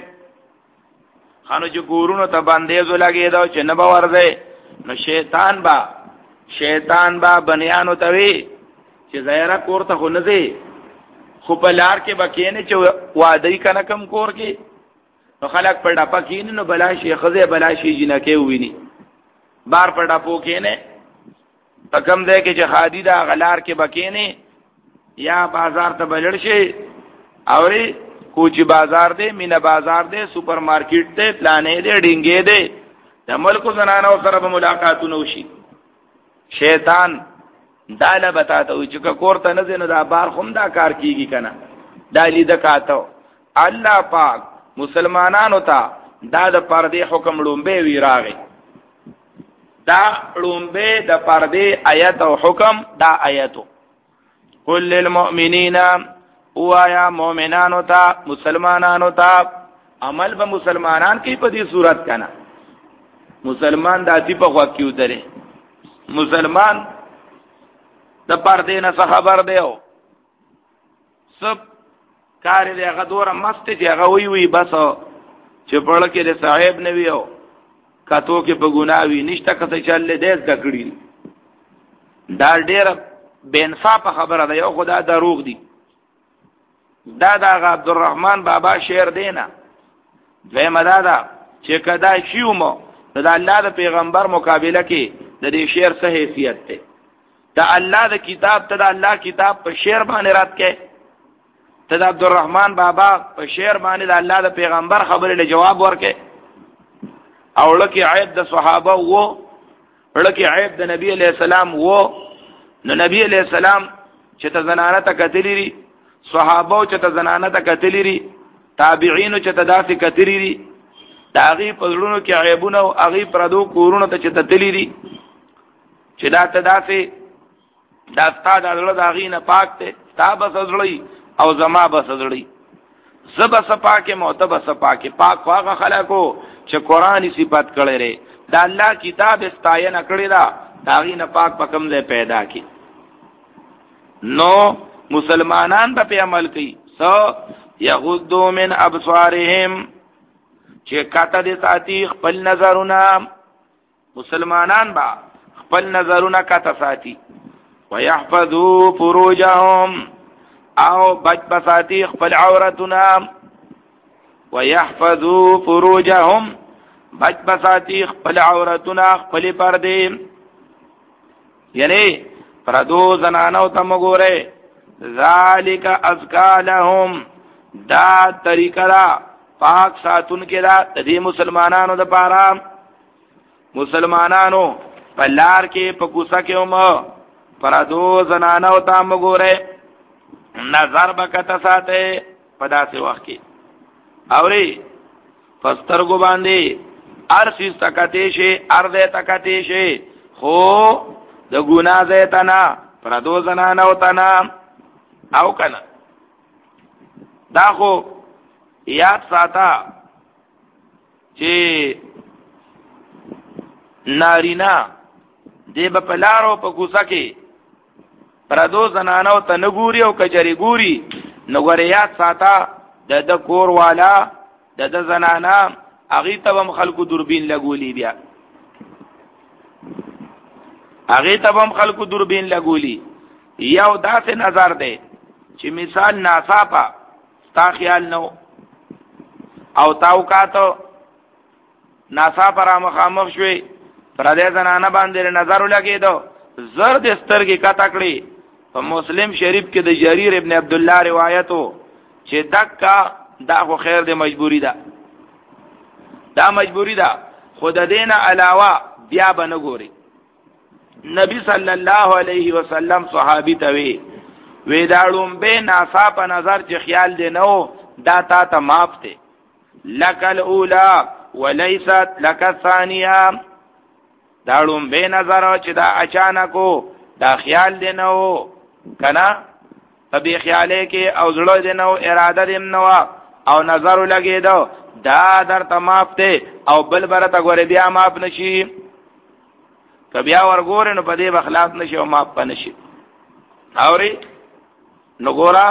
خانو چې ګورونو ته باندې زو لګي دا چې نه باور دی نو شیطان با شیطان با بنیانو توي چې زهره کوړه خو نه دی خو په لار کې بکینه چې وادي کنه کم کور کې نو خلک په ډپا کین نو بلا شي خزه بلا شي جنکه ویني بار په ډپو کینه تکم دې کې چې خادي دا غلار کې بکینه یا بازار ته بلړ شي اوري کوچی بازار دے مینا بازار دے سپر مارکیٹ دے پلانے دے ڈنگے دے د ملک زنانو سره به ملاقاتونه وشي شیطان داله بتاته وي چې کوړه نه زنه دا بار خوم دا کار کیږي کنه دا لید کاته الله پاک مسلمانانو ته دا د پردې حکم لومبه وی راغی دا لومبه د پردې آیت او حکم دا آیتو قل للمؤمنین اوایا مومنانو ته مسلمانانو ته عمل به مسلمانان کی په دې صورت کنه مسلمان داتی په خوا کیو درې مسلمان د پردې نه خبر دیو سب کار دې هغه دوره مست چې هغه وی وی بس چې پړل کې د صاحب نه ویو کاتو کې په ګناوي نشته کته چلې دې دکړي دا ډېر بینصاف خبره ده یو خدا دروغ دی دا دا عبدالرحمن بابا شعر دینا دوی مدادا چې کدا شیومو دا الله د پیغمبر مقابله کې د دې شعر څه حیثیت ته دا الله د کتاب ته دا الله کتاب په شعر باندې رات کې ته د عبدالرحمن بابا په شعر باندې د الله د پیغمبر خبرې له جواب ورکې او لکه عیب د صحابه وو لکه عیب د نبی علیہ السلام وو نو نبی علیہ السلام چې ته زنانه ته کتلی صحابه چې ته زنانه ته کتلی تابعین چې ته داسې کتلی دا غي پزړونو کې عیبونه او غي پردو کورونو ته چې تتلی دي چې دا ته داسې دا ستا د الله د غي نه پاک ته ستا بس زړی او زما بس زړی زب سپاکه معتبر سپاکه پاک واغه خلکو چې قرآنی صفات کړي ره دا الله کتاب استاینه کړی دا دا غي نه پاک پکم له پیدا کی نو مسلمانان په عمل کوي سو یغضوا من ابصارهم چې کاته دې ساتي خپل نظرونه مسلمانان با خپل نظرونه کاته ساتي ويحفظوا فروجهم او بچ بساتي خپل عورتونه ويحفظوا فروجهم بچ بساتي خپل عورتونه خپل پردې یعنی پردو زنانو ته مګوره ذالک ازکا لهم دا طریقه دا پاک ساتون کې دا د دې مسلمانانو د پاره مسلمانانو په لار کې په کوڅه کې هم پردو زنانو ته مګوره نظر بکته ساته په داسې وخت کې اوري فسترګو باندې ارسی تکته شي ارده تکته شي خو د ګنا زیتنا پردو زنانو تنا او کنه دا خو یاد ساته چې نارینا دی په پلارو په کوڅه کې پردو زنانو ته نګوري او کجري ګوري نو غره یاد ساته د د کور والا د د زنانا اغه ته هم خلکو دوربین لګولي بیا اغه ته هم خلکو دوربین لګولي یو داسې نظر دی چې مثال ناصافه تا خیال نو او تاو کاتو ناصافه را مخامخ شوي پر دې زنانه باندې نظر لګیدو زرد سترګې کا تکړي په مسلم شریف کې د جرير ابن عبد الله روایتو چې دکا دا خو خیر دې مجبوری ده دا مجبوری ده خود دینه علاوه بیا بنګوري نبی صلی الله علیه وسلم صحابي ته وی وی داړم به ناصافه نظر چې خیال دی نو دا تا ته معاف ته لک الاولى وليست لك الثانيه داړم به نظر چې دا اچانکو دا خیال دی نو کنا طبي خیاله کې او زړه دی نو اراده دی نو او نظر لګیدو دا در ته معاف ته او بل برته غوري بیا معاف نشي کبیا ورګور نو په دې بخلاف نشي او معاف پنشي اوري نو ګورا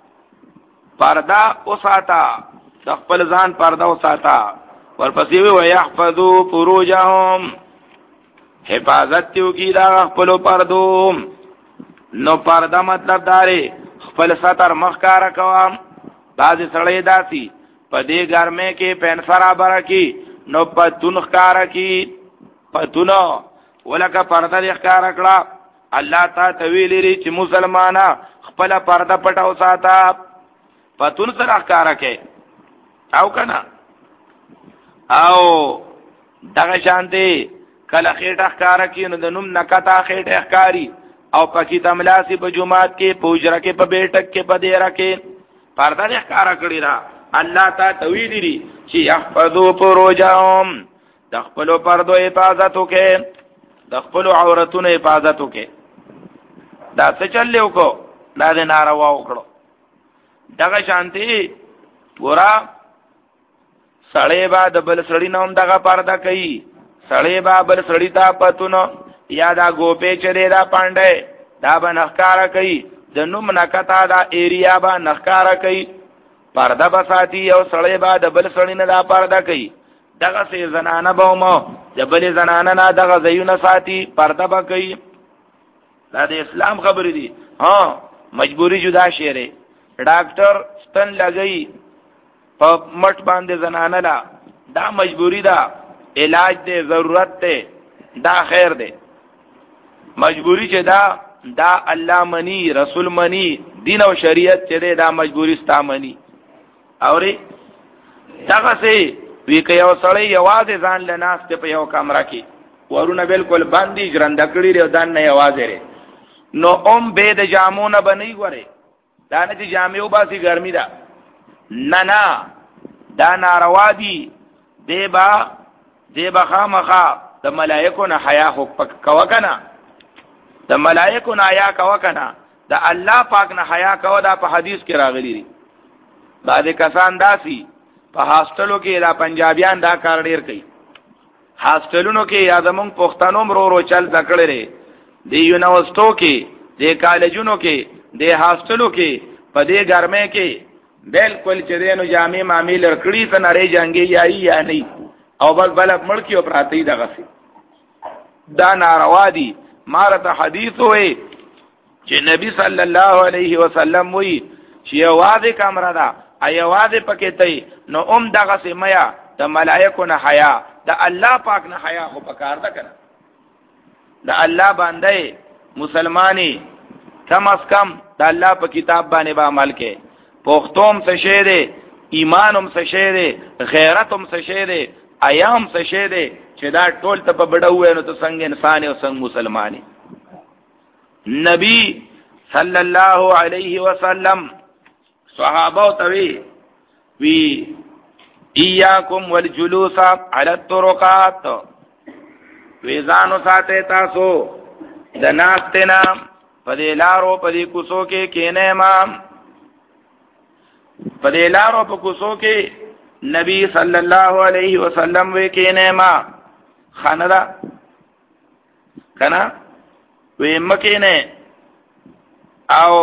پردا اوساتا د خپل ځان پردا اوساتا ورپسې وی ويحفظوا فروجهم حفاظت یو کی دا خپل پردو نو پردا مطلب داري خپل ستر مخکار کوم باز سړی داسي په دې ګرمه کې پنسرا برکی نو پتون ښکارا کی پتونو ولکه پرده د ښکارا کړه الله تعالی تویل لري چې مسلمانا خپل پرده پټاو ساته پتون سره ښکارا کې او کنه او دغه شانتي کله خېټه ښکارا کی نو د نوم نکتا خېټه ښکاری او پکې تملاسی په جمعات کې پوجره کې په بیٹک کې په دیره کې پرده د ښکارا کړی را الله تعالی تویل لري چې يحفظوا فروجهم د خپل پردو حفاظت وکړي د خپل عورتونو حفاظت وکړي دا څه چلو کو دا د ناروا وکړو دغه شانتي ګورا سړی با د بل سړی نوم دغه پرده کوي سړی با بل سړی ته پتونو یا دا ګوپې چره دا پاندې دا به نخکارا کوي د نوم نکتا دا ایریا با نخکارا کوي پرده بساتی او سړی با د بل سړی نه دا پرده کوي دغه سي زنانه به مو د بل زنانه نه دغه زيونه ساتي پرده به کوي دا د اسلام خبرې دي ها مجبوری جدا شعره ډاکټر ستن لګئی په مټ باندې زنانه لا دا مجبوری دا علاج دی ضرورت دی دا خیر دی مجبوری چې دا دا الله منی رسول منی دین او شریعت چې دا مجبوری ستا منی اوري دغه سي وی که یو سړی یوازې ځان لناسته په یو کمره کې ورونه بالکل باندې ژرند کړی دی دان نه یوازې لري نو اوم به د جامونه بنئ غره دا نه چې جامې او باسي ګرمي ده نه نه دا ناروا دي دیبا دیبا خامخا د ملائکو نه حیا خو کوا کنه د ملائکو نه حیا کوا کنه د الله پاک نه حیا کوا دا په حدیث کې راغلی دی بعض کسان داسي په هاستلو کې دا پنجابیان دا کار ډیر کوي هاستلونو کې یادمون پښتنو مرو رو چل دکړې دی یونیورسيټو کې دی کالجونو کې دی هاستلو کې په دې ګرمه کې بالکل چې دینو جامع معامل کړی ته نړۍ جنگي یاري یا نه او بل بل ملکی او پراتی دغه سي دا ناروا دي مارته حدیث وې چې نبی صلی الله علیه وسلم وې چې واده کمره ده ایواده پکې ته نو اوم دغه سي میا د ملائکو نه حیا د الله پاک نه حیا خو پکار ده کنه د الله باندې مسلمانی کم از کم د الله په کتاب باندې با عمل کې پختوم څه شه دي ایمانم څه شه دي غیرتم څه شه دي ایام څه شه دي چې دا ټول ته په بډو نو ته څنګه انسان او څنګه مسلمانی نبی صلی الله علیه وسلم صحابه توی وی ایاکم والجلوس علی الطرقات وی ځانو ساته تاسو د ناستنا پدې لارو پدې کوسو کې کینه امام پدې لارو په کوسو کې نبی صلی الله علیه وسلم وی کینه ما خاندا کنا وی مکینه او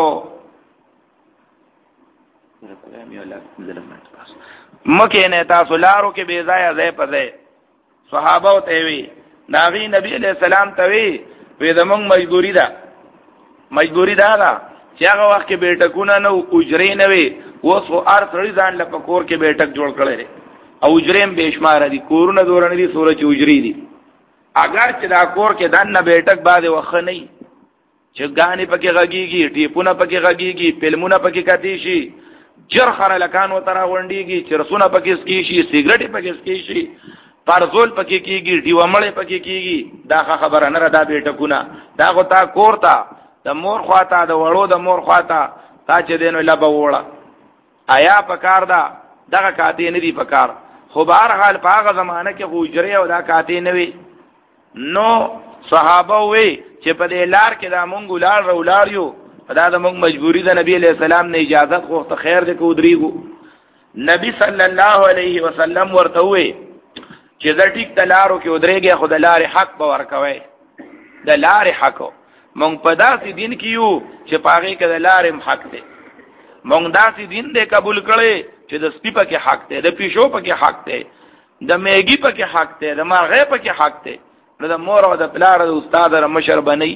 مکه نه تاسو لارو کې بے ځای ځای په ځای صحابه ته وی نبی نبی علیہ السلام ته وی وی زمونږ مجبوری ده مجبوری ده دا چې هغه وخت کې بیٹکونه نو اجرې نه وي اوس خو ار سړي ځان لپاره کور کې بیٹک جوړ کړي او اجرېم بشمار دي کورونه دورن دي سورج اجرې دي اگر چې دا کور کې دنه بیٹک باندې وخت نه چې غانې پکې غږیږي ټیپونه پکې غږیږي فلمونه پکې کتی شي جر خره لکان وتره وندېږي چرسونه پکې سکی شي سیګریټ پکې سکی شي پارزول پکې کیږي دیومړې پکې کیږي دا خبره نه را دا بیٹکونه دا غو تا کورتا د مور خواته د وړو د مور خواته تا چې دینو لبه وړه آیا پکار دا دغه کاتی نه دی پکار خو بهر حال په هغه زمانه کې غوجره او دا کاتی نه وي نو صحابه وي چې په دې لار کې دا مونږ لار ولار یو دا د مونږ مجبوری ده نبی علیہ السلام نه اجازه خو ته خیر دې کو دريګو نبی صلی الله علیه وسلم ورته وي چې د ټیک تلارو کې ودرېږي خدای لار حق به ورکوي د لارې حق مونږ په داسې دین کې یو چې پاغې کې د لارې حق دی مونږ داسې دین دې قبول کړي چې د سپي په کې حق دی د پیشو په کې حق دی د میګي په کې حق دی د مرغې په کې حق دی نو د مور او د پلار د استاد او مشر بنئ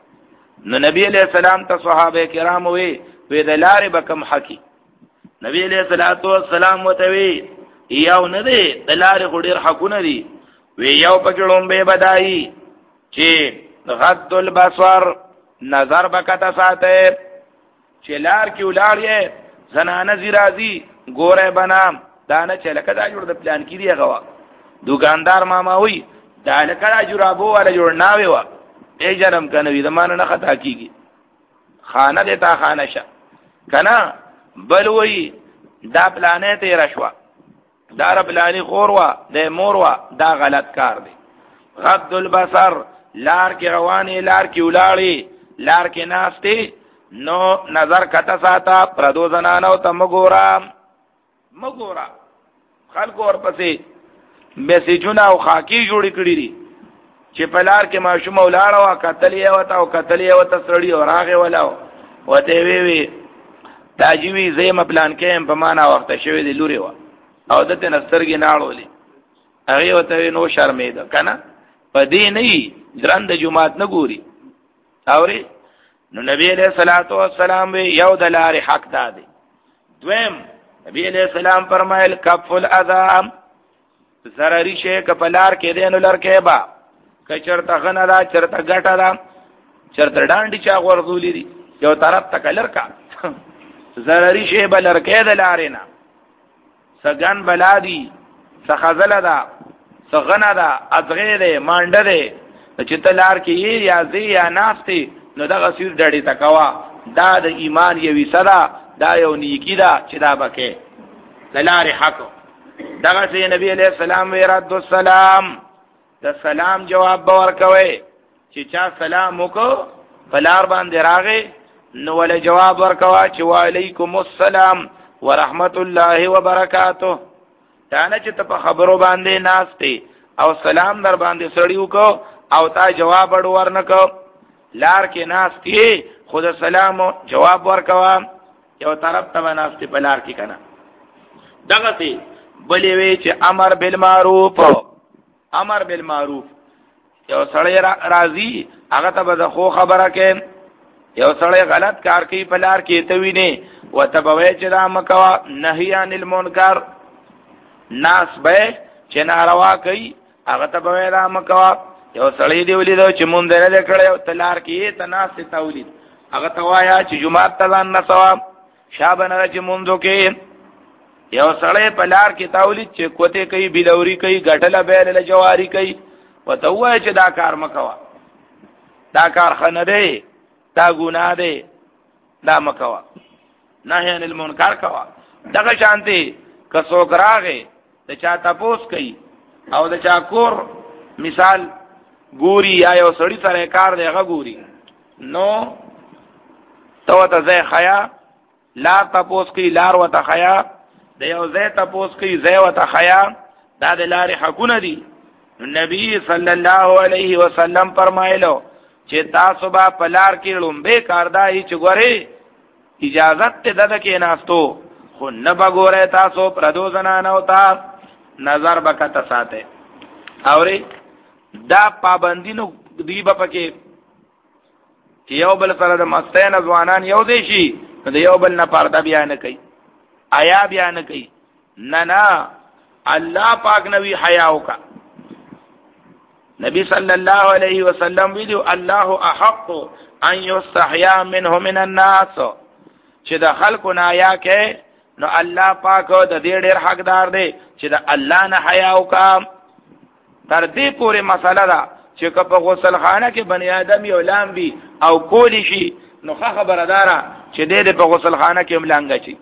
نو نبی علیہ السلام ته صحابه کرام وی وی د لارې به کم حقي نبی علیہ الصلوۃ والسلام وته وی یو نه دی د لارې غډیر حقونه دي وی یو پکې لومبه بدایي چې غض البصر نظر بکته ساته چې لار کې ولار یې زنانه زیرازي ګوره بنام دانه چې لکه دا جوړ د پلان کې دی غوا دکاندار ماما وی دا لکه دا جرابو ولا جوړ ناوي وا ای جرم کنه وی زمانه نه خطا کیږي خانه دې تا خانه شه کنه بل وی دا پلانې ته رشوا دا رب لانی خوروا د موروا دا غلط کار دی غض البصر لار کې رواني لار کې ولاړی لار کې ناشته نو نظر کته ساته پردو زنانو ته مګورا مګورا خلق اور پسې میسجونه او خاکی جوړی کړی دي چې په لار کې ماشوم ولاړ او قتل یې وته او قتل یې وته سړی او راغه ولاو وته وی وی تاجوی زیم پلان کې په معنا وخت شوی دی لوري وا او دته نسترګې ناړولې هغه وته نو شرمېده کنه په دې نه درند جمعات نه ګوري اوري نو نبی علیہ الصلوۃ والسلام یو دلار حق دادی دویم نبی علیہ السلام فرمایل کف الاذى ضرری شی کپلار کې دینو لر کې با کچرته غنه دا چرته ګټه دا چرته ډانډي چا ورغولې دي یو طرف تک لر کا ضرری شی بلر کې دلارینا سغان بلادي سخزل دا سغنه دا ازغه ده مانډه ده چې تلار کې یا زی یا ناشتي نو دا غسیر ډړې تکوا دا د ایمان یوي صدا دا یو نیکی دا چې دا بکې لار حق دا چې نبی علیہ السلام وی رد السلام دا سلام جواب باور کوي چې چا سلام وکړو فلار باندې راغې نو ول جواب ورکوا چې وعلیکم السلام ورحمت الله وبرکاته دا نه چې په خبرو باندې ناشته او سلام در باندې سړی وکړو او تا جواب ورنکو لار کې ناشته خود سلام جواب ورکوا یو طرف ته ناشته په لار کې کنه دغه ته بلې وی چې امر بالمعروف امر بالمعروف یو سړی راضی هغه ته به خو خبره کې یو سړی غلط کار کوي په لار کې ته ویني وتبوي چې دا مکوا نهي عن المنکر ناس به چې ناروا کوي هغه ته به دا مکوا یو سړی دی ولیدو چې مونږ نه کړو تلار کې ته ناس ته تولید هغه توایا چې جمعه ته ځان نه ثواب شابنه چې مونږ کې یو سړی په لار کې تولید چې کوته کوي بلوري کوي غټله بیل جواری کوي وته وای چې دا کار مکوا دا کار خنه دی دا ګناه دی دا مکوا نهی عن المنکر کوا دغه شانتي کسو راغه د چا تاسو کوي او د چا کور مثال ګوري یا یو سړی سره کار دی هغه ګوري نو تو ته زه خیا لا تاسو کوي لار وته خیا د یو زه تاسو کوي زه وته خیا دا د لارې حقونه دي نبی صلی الله علیه وسلم فرمایلو چې تاسو به پلار کې لومبه کاردای چې ګوري اجازت ته دغه کې ناستو خو نه بګوره تاسو پردو زنانه او تا نظر بکته ساته اوري دا پابندی نو دی په کې چې یو بل سره د مستین ځوانان یو دی شي د یو بل نه پرده بیان کوي آیا بیان کوي نه نه الله پاک نبی حیا وکا نبی صلی الله علیه وسلم ویلو الله احق ان یستحیا منه من الناس چې د خلکو نه حیا کوي نو الله پاک د دې ډېر حقدار دی چې د الله نه حیا وکا تر دې پورې مسله ده چې په غسل خانه کې بنی آدم یو لامبي او کولی شي نو خبره دارا چې دې په غسل خانه کې ملنګ شي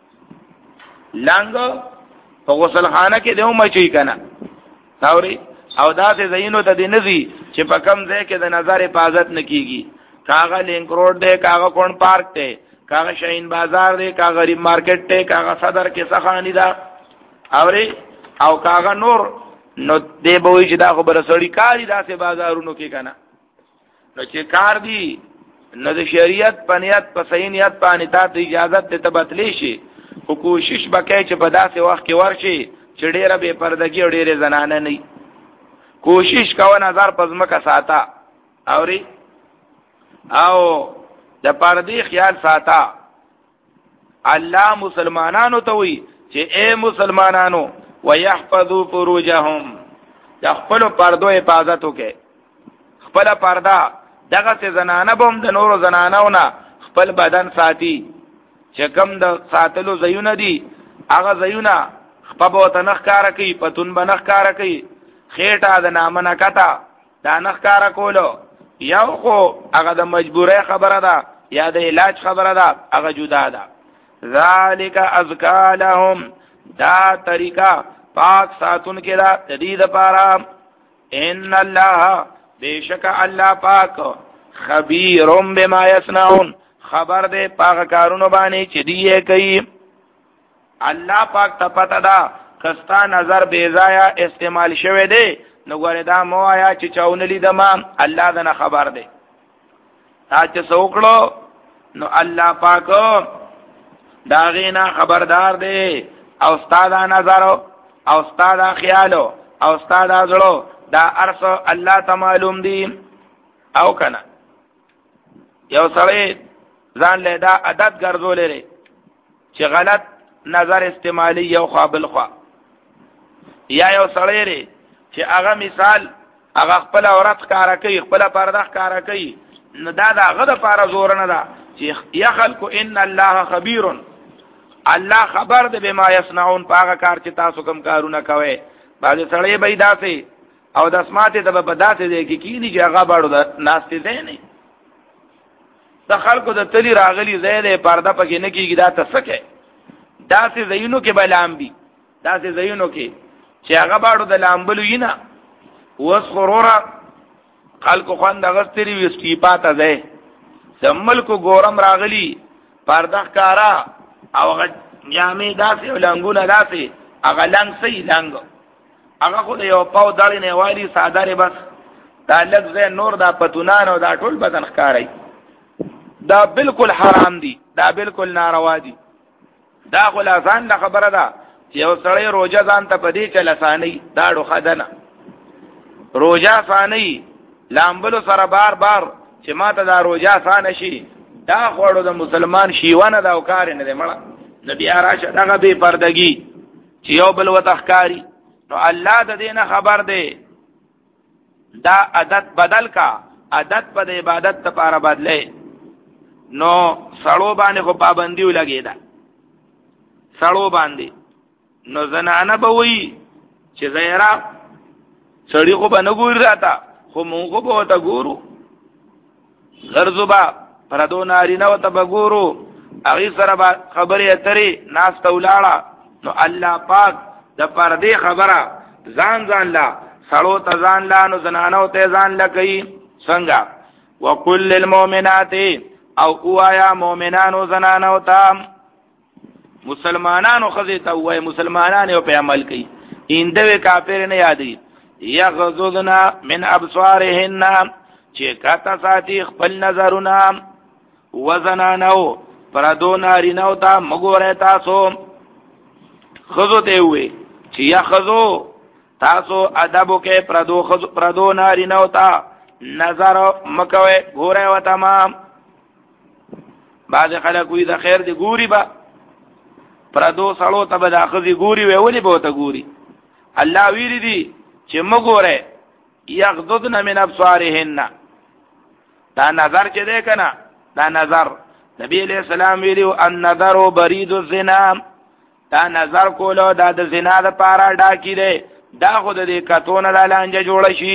لنګ په غسل خانه کې دیو مچي کنه تاوري او دا ته زینو ته دی نزي چې په کم ځای کې د نظر حفاظت نکېږي کاغه لینک روډ دی کاغه کون پارک دی کاغه شاهین بازار دی کاغه غریب مارکیټ دی کاغه صدر کې سخانی دا اوري او کاغه نور نو دی به وي چې دا خبره سړی کاری داسې بازارونو کې کنه نو چې کار دی نو د شریعت په نیت په صحیح نیت باندې تاسو اجازه ته تبتلی شي خو کوشش وکړئ چې په داسې وخت کې ورشي چې ډیره بے پردګي او ډیره زنانه نه کوشش کوه نظر پزمکه ساته اوري او د پردې خیال ساته الله مسلمانانو ته وي چې اے مسلمانانو ويحفظوا فروجهم د خپل پردو حفاظت وکړي خپل پردا دغه څه زنانه بوم د نورو زنانهونه خپل بدن ساتي چې کوم د ساتلو زيونه دي هغه زيونه خپل وطن ښکارا کوي پتون بنخ ښکارا کوي خېټه د نامنه کتا دا نخ ښکارا کولو یو خو هغه د مجبورۍ خبره ده یا د علاج خبره ده هغه جدا ده ذالک ازکا لهم دا طریقہ پاک ساتون کې دا تدید پارا ان الله بیشک الله پاک خبیرم بما یصنعون خبر دے پاک کارونو باندې چې دی کوي الله پاک ته پته ده کستا نظر بیزایا استعمال شوه دی نو ګوره دا مو آیا چې چاون لیدم الله دنه خبر دی تا چې سوکړو نو الله پاک دا غینا خبردار دی او استاد نظر او استاد خیال او استاد زړه دا ارس الله ته معلوم دی او کنه یو سړی ځان له دا عادت ګرځولې لري چې غلط نظر استعمالي یو قابل خوا یا یو سړی لري چې هغه مثال هغه خپل عورت کار کوي خپل پرده کار کوي نو دا دا غد پاره زور نه ده چې یخلق ان الله خبير الله خبر ده بما يصنعون پاګه کار چې تاسو کوم کارونه کوي باز سړی به داسې او د اسماته د بداسه دي کې کینی چې هغه باړو د ناشته ده نه د خلکو د تلی راغلی زیاده پرده پکې نه کیږي دا تسکه داسې زینو کې بلام بي داسې زینو کې چې هغه باړو د لامبلو ینا وس خرورا خلکو خوند غستری وستې پاته ده سمل کو ګورم راغلی پرده کارا او هغه یامې داسې ولنګونه داسې هغه لنګ سي لنګ هغه خو یو پاو دړې نه والی ساده بس دا لږ زې نور دا پتونان او دا ټول بدن ښکارای دا بالکل حرام دي دا بالکل ناروا دي دا خلاصان د خبره ده چې یو سړی روزه ځان ته پدې کې لسانی دا ډوخه ده روزه ثاني لامبلو سره بار بار چې ماته دا روزه ثاني شي دا خوړو د مسلمان شیوانه دا وکړ نه دی مړه نبی راشه دغه به پردګي چې یو بل وتخکاری نو الله د دینه خبر دی دا عادت بدل کا عادت په عبادت لپاره بدلې نو سړو باندې خو پابندي ولګي دا سړو باندې نو زنانه به وي چې زیرا سړی خو باندې ګور راته خو موږ به وته ګورو غرزبا پردو ناری نو ته بګورو اغي سره خبرې اترې ناس تولاړه نو الله پاک د پردې خبره ځان ځان لا سړو ته ځان لا نو زنانو ته ځان لا کوي څنګه وقل للمؤمنات او اوایا مؤمنانو زنانو ته مسلمانانو خزه ته وای مسلمانانو په عمل کوي اینده کافر نه یادي یغضضنا من ابصارهن چې کاته ساتي خپل نظرونه وزنانو پردو نارینو ته مګوره تاسو خزو ته وي چې یا خزو تاسو ادب کې پردو خزو پردو نارینو ته نظر مکوي ګوره و تمام بعض خلک وي د خیر دی ګوري با پردو سړو ته به د اخذي ګوري وي ولې به ته ګوري الله ویری دي چې مګوره یغضضن من ابصارهن دا نظر چې ده کنه دا نظر نبی علیہ السلام ویلو ان نظر برید الزنا دا نظر کولو دا د زنا د پاره ډاکی دی دا خود دې کتون لالانجه جوړ شي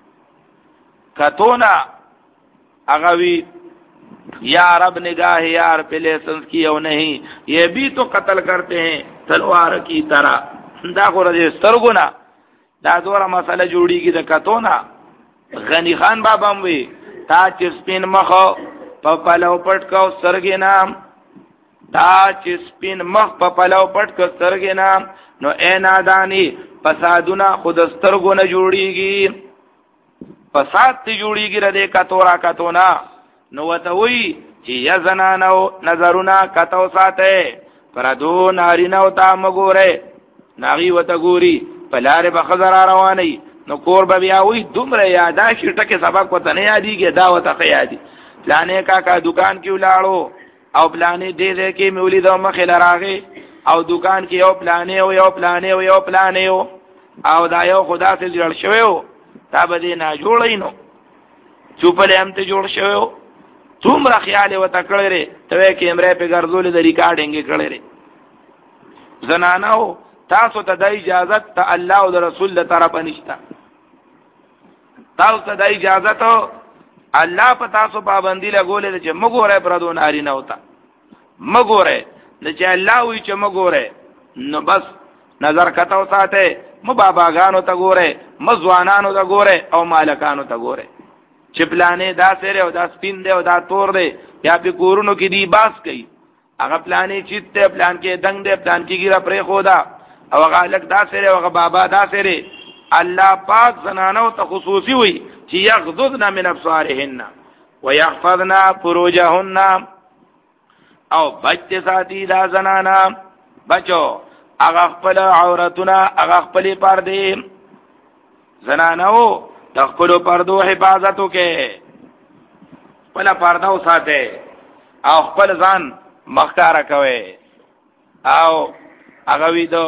کتونا هغه وی یا رب نگاہ یار پہ لیسنس کی او نہیں یہ بھی تو قتل کرتے ہیں تلوار کی طرح دا خو دې سترګونه دا دوره مسله جوړیږي د کتونا غنی خان بابا وی تا چې سپین مخ په پلو پټ کو سرګې نام تا چې سپین مخ په پلو پټ کو سرګې نام نو اے نادانی فسادونه خود سترګونه جوړیږي فساد تی جوړیږي ردې کتورا کتونا نو وته وی چې یا زنانو نظرونه کتو ساته پردو نارینه او تا مګوره ناغي وته ګوري پلار به خزر رواني نو کور به بیا وی دومره یادا شټه سبق وته نه یادېږي دا وته یادي پلانې کاکا دکان کې ولاړو او پلانې دې دې کې مولید او مخې لراغه او دکان کې یو پلانې او یو پلانې او یو پلانې او دا یو خدا ته جوړ شوی تا به دې نه جوړې نو چوپلې هم ته جوړ شوی څومره خیال وته کړې ته کیمرې په ګرځولې د ریکارډینګ کړې زنانو تاسو ته د اجازه ته الله او رسول له طرفه نشته تاسو ته د اجازه ته الله په تاسو پابندي لګولې چې مګوره پردو ناری نه وتا مګوره چې الله وی چې مګوره نو بس نظر کتاو ساته مو باباګانو ته ګوره مزوانانو ته ګوره او مالکانو ته ګوره چې پلانې دا سره او دا سپین دی او دا تور دی یا په کورونو کې دی باس کوي هغه پلانې چیته پلان کې دنګ دی پلان کې ګیره پرې خدا او هغه الک دا سره او هغه بابا دا سره الله پاک زنانو ته خصوصي وي چې یغضضن من ابصارهن ويحفظن فروجهن او بچ ساتي دا زنانا بچو هغه خپل عورتونه هغه خپل پردې زنانو تخپل پردو حفاظتو کې خپل پردو ساته او خپل ځان مخکاره کوي او هغه وی دو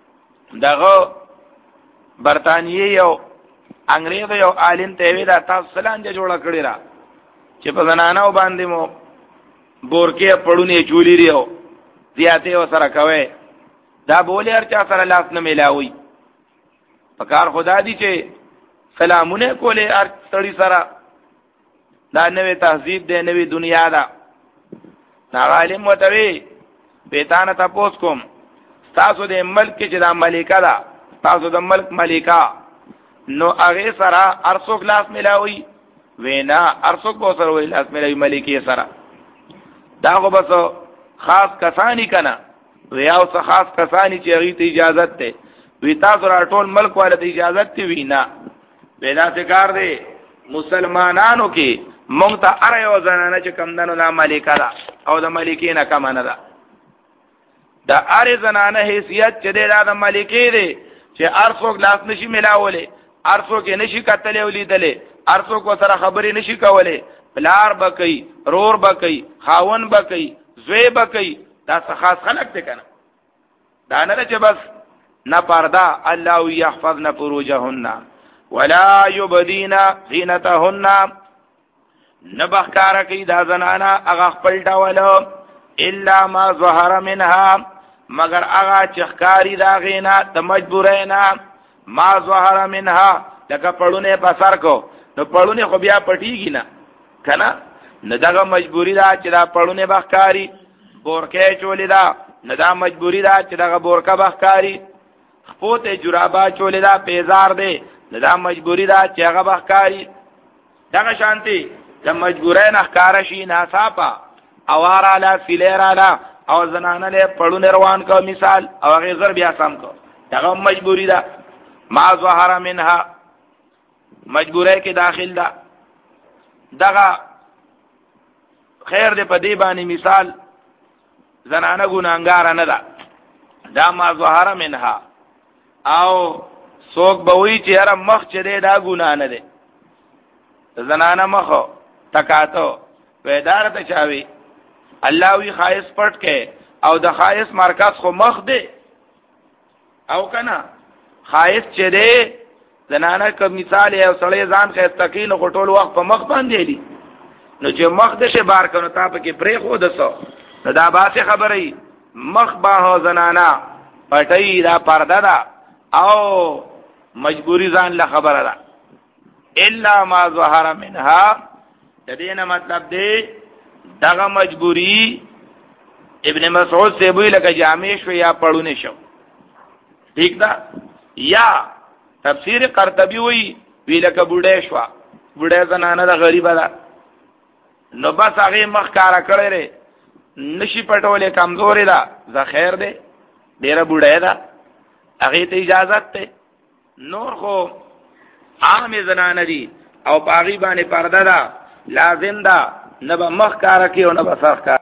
دغه برتانیې یو انګريز یو عالم ته وی دا تاسو سلام جوړه کړی را چې په زنانو باندې مو بورکه پړونی چولی ریو زیاته وسره کوي دا بوله هر چا سره لاس نه ملاوي پکار خدا دی چې سلامونه کوله هر تړي سره دا نوې تهذیب دی نوې دنیا دا نا عالم وتوي پیتان تاسو کوم تاسو د ملک چې دا ملکه دا تاسو د ملک ملکه نو هغه سره ارسو لاس ملاوي وینا ارسو کو سره وی لاس ملاوي ملکه سره دا خو بس خاص کسانی کنا ویاو څه خاص کسانی چې هغه ته اجازه ته وی تاسو را ټول ملک والا ته اجازه ته وینا وینا څه کار دی مسلمانانو کې مونږ ته ار یو ځنانه چې کم دنو نه ملکه ده او د ملکې نه کم نه ده دا ار ځنانه حیثیت چې د ملکې دی چې ارڅوک لاس نشي ملاولې ارڅوک نشي کتلې ولیدلې ارڅوک سره خبرې نشي کولې پلار بکئی رور بکئی خاون بکئی زوی بکئی دا خاص خلق ته کنه دا نه چې بس نه پردا الله يحفظن فروجهن ولا يبدين زينتهن نبخکار کی دا زنانا اغا خپل ډولو الا ما ظهر منها مگر اغا چخکاری دا غینا د مجبورینا ما ظهر منها لکه پړونه پسر کو نو پړونه خو بیا پټیږي نه کنه نه دا مجبوری دا چې دا پړونه بخکاری بورکه چولې دا نه دا مجبوری دا چې دا بورکه بخکاری خپوته جرابا چولې دا پیزار دی نه دا مجبوری دا چې هغه بخکاری دا شانتي د مجبورین احکار شي ناصافه اوار علی فلیر علی او زنانه له پړونه روان کو مثال او هغه زر بیا سم کو دا مجبوری دا ما ظهر منها مجبوره کې داخل دا دغه خیر دې په دې باندې مثال زنانه ګناګار نه ده دا ما ظهر منها او څوک به وی چې هر مخ چې دا ګنا نه ده زنانه مخ تکاتو پیدار ته چاوي الله وی خایس پټ کې او د خایس مرکز خو مخ دی او کنه خایس چې دی زنانه کوم مثال یو سړی ځان خیر تکین غټول وخت په مخ باندې دی نو چې مخ د شه بار کنو تا په کې پرې خو دسو نو دا باسه خبرې مخ به زنانه پټي دا پرده دا او مجبوری ځان له خبره ده الا ما ظهر منها د دې نه مطلب دی دغه مجبوری ابن مسعود سے وی لکه جامع شو یا پړونه شو ٹھیک ده یا تفسیر قرطبی وی وی لکه بوډه شو بوډه زنانه د غریبه ده نو بس هغه مخ کارا کړی نشي پټولې کمزوري ده زه خیر ده ډیره بوډه ده هغه ته اجازه ده نور خو عام زنانه دي او پاغي باندې پرده ده لازم ده نه به مخ کار کوي او نه به سر کار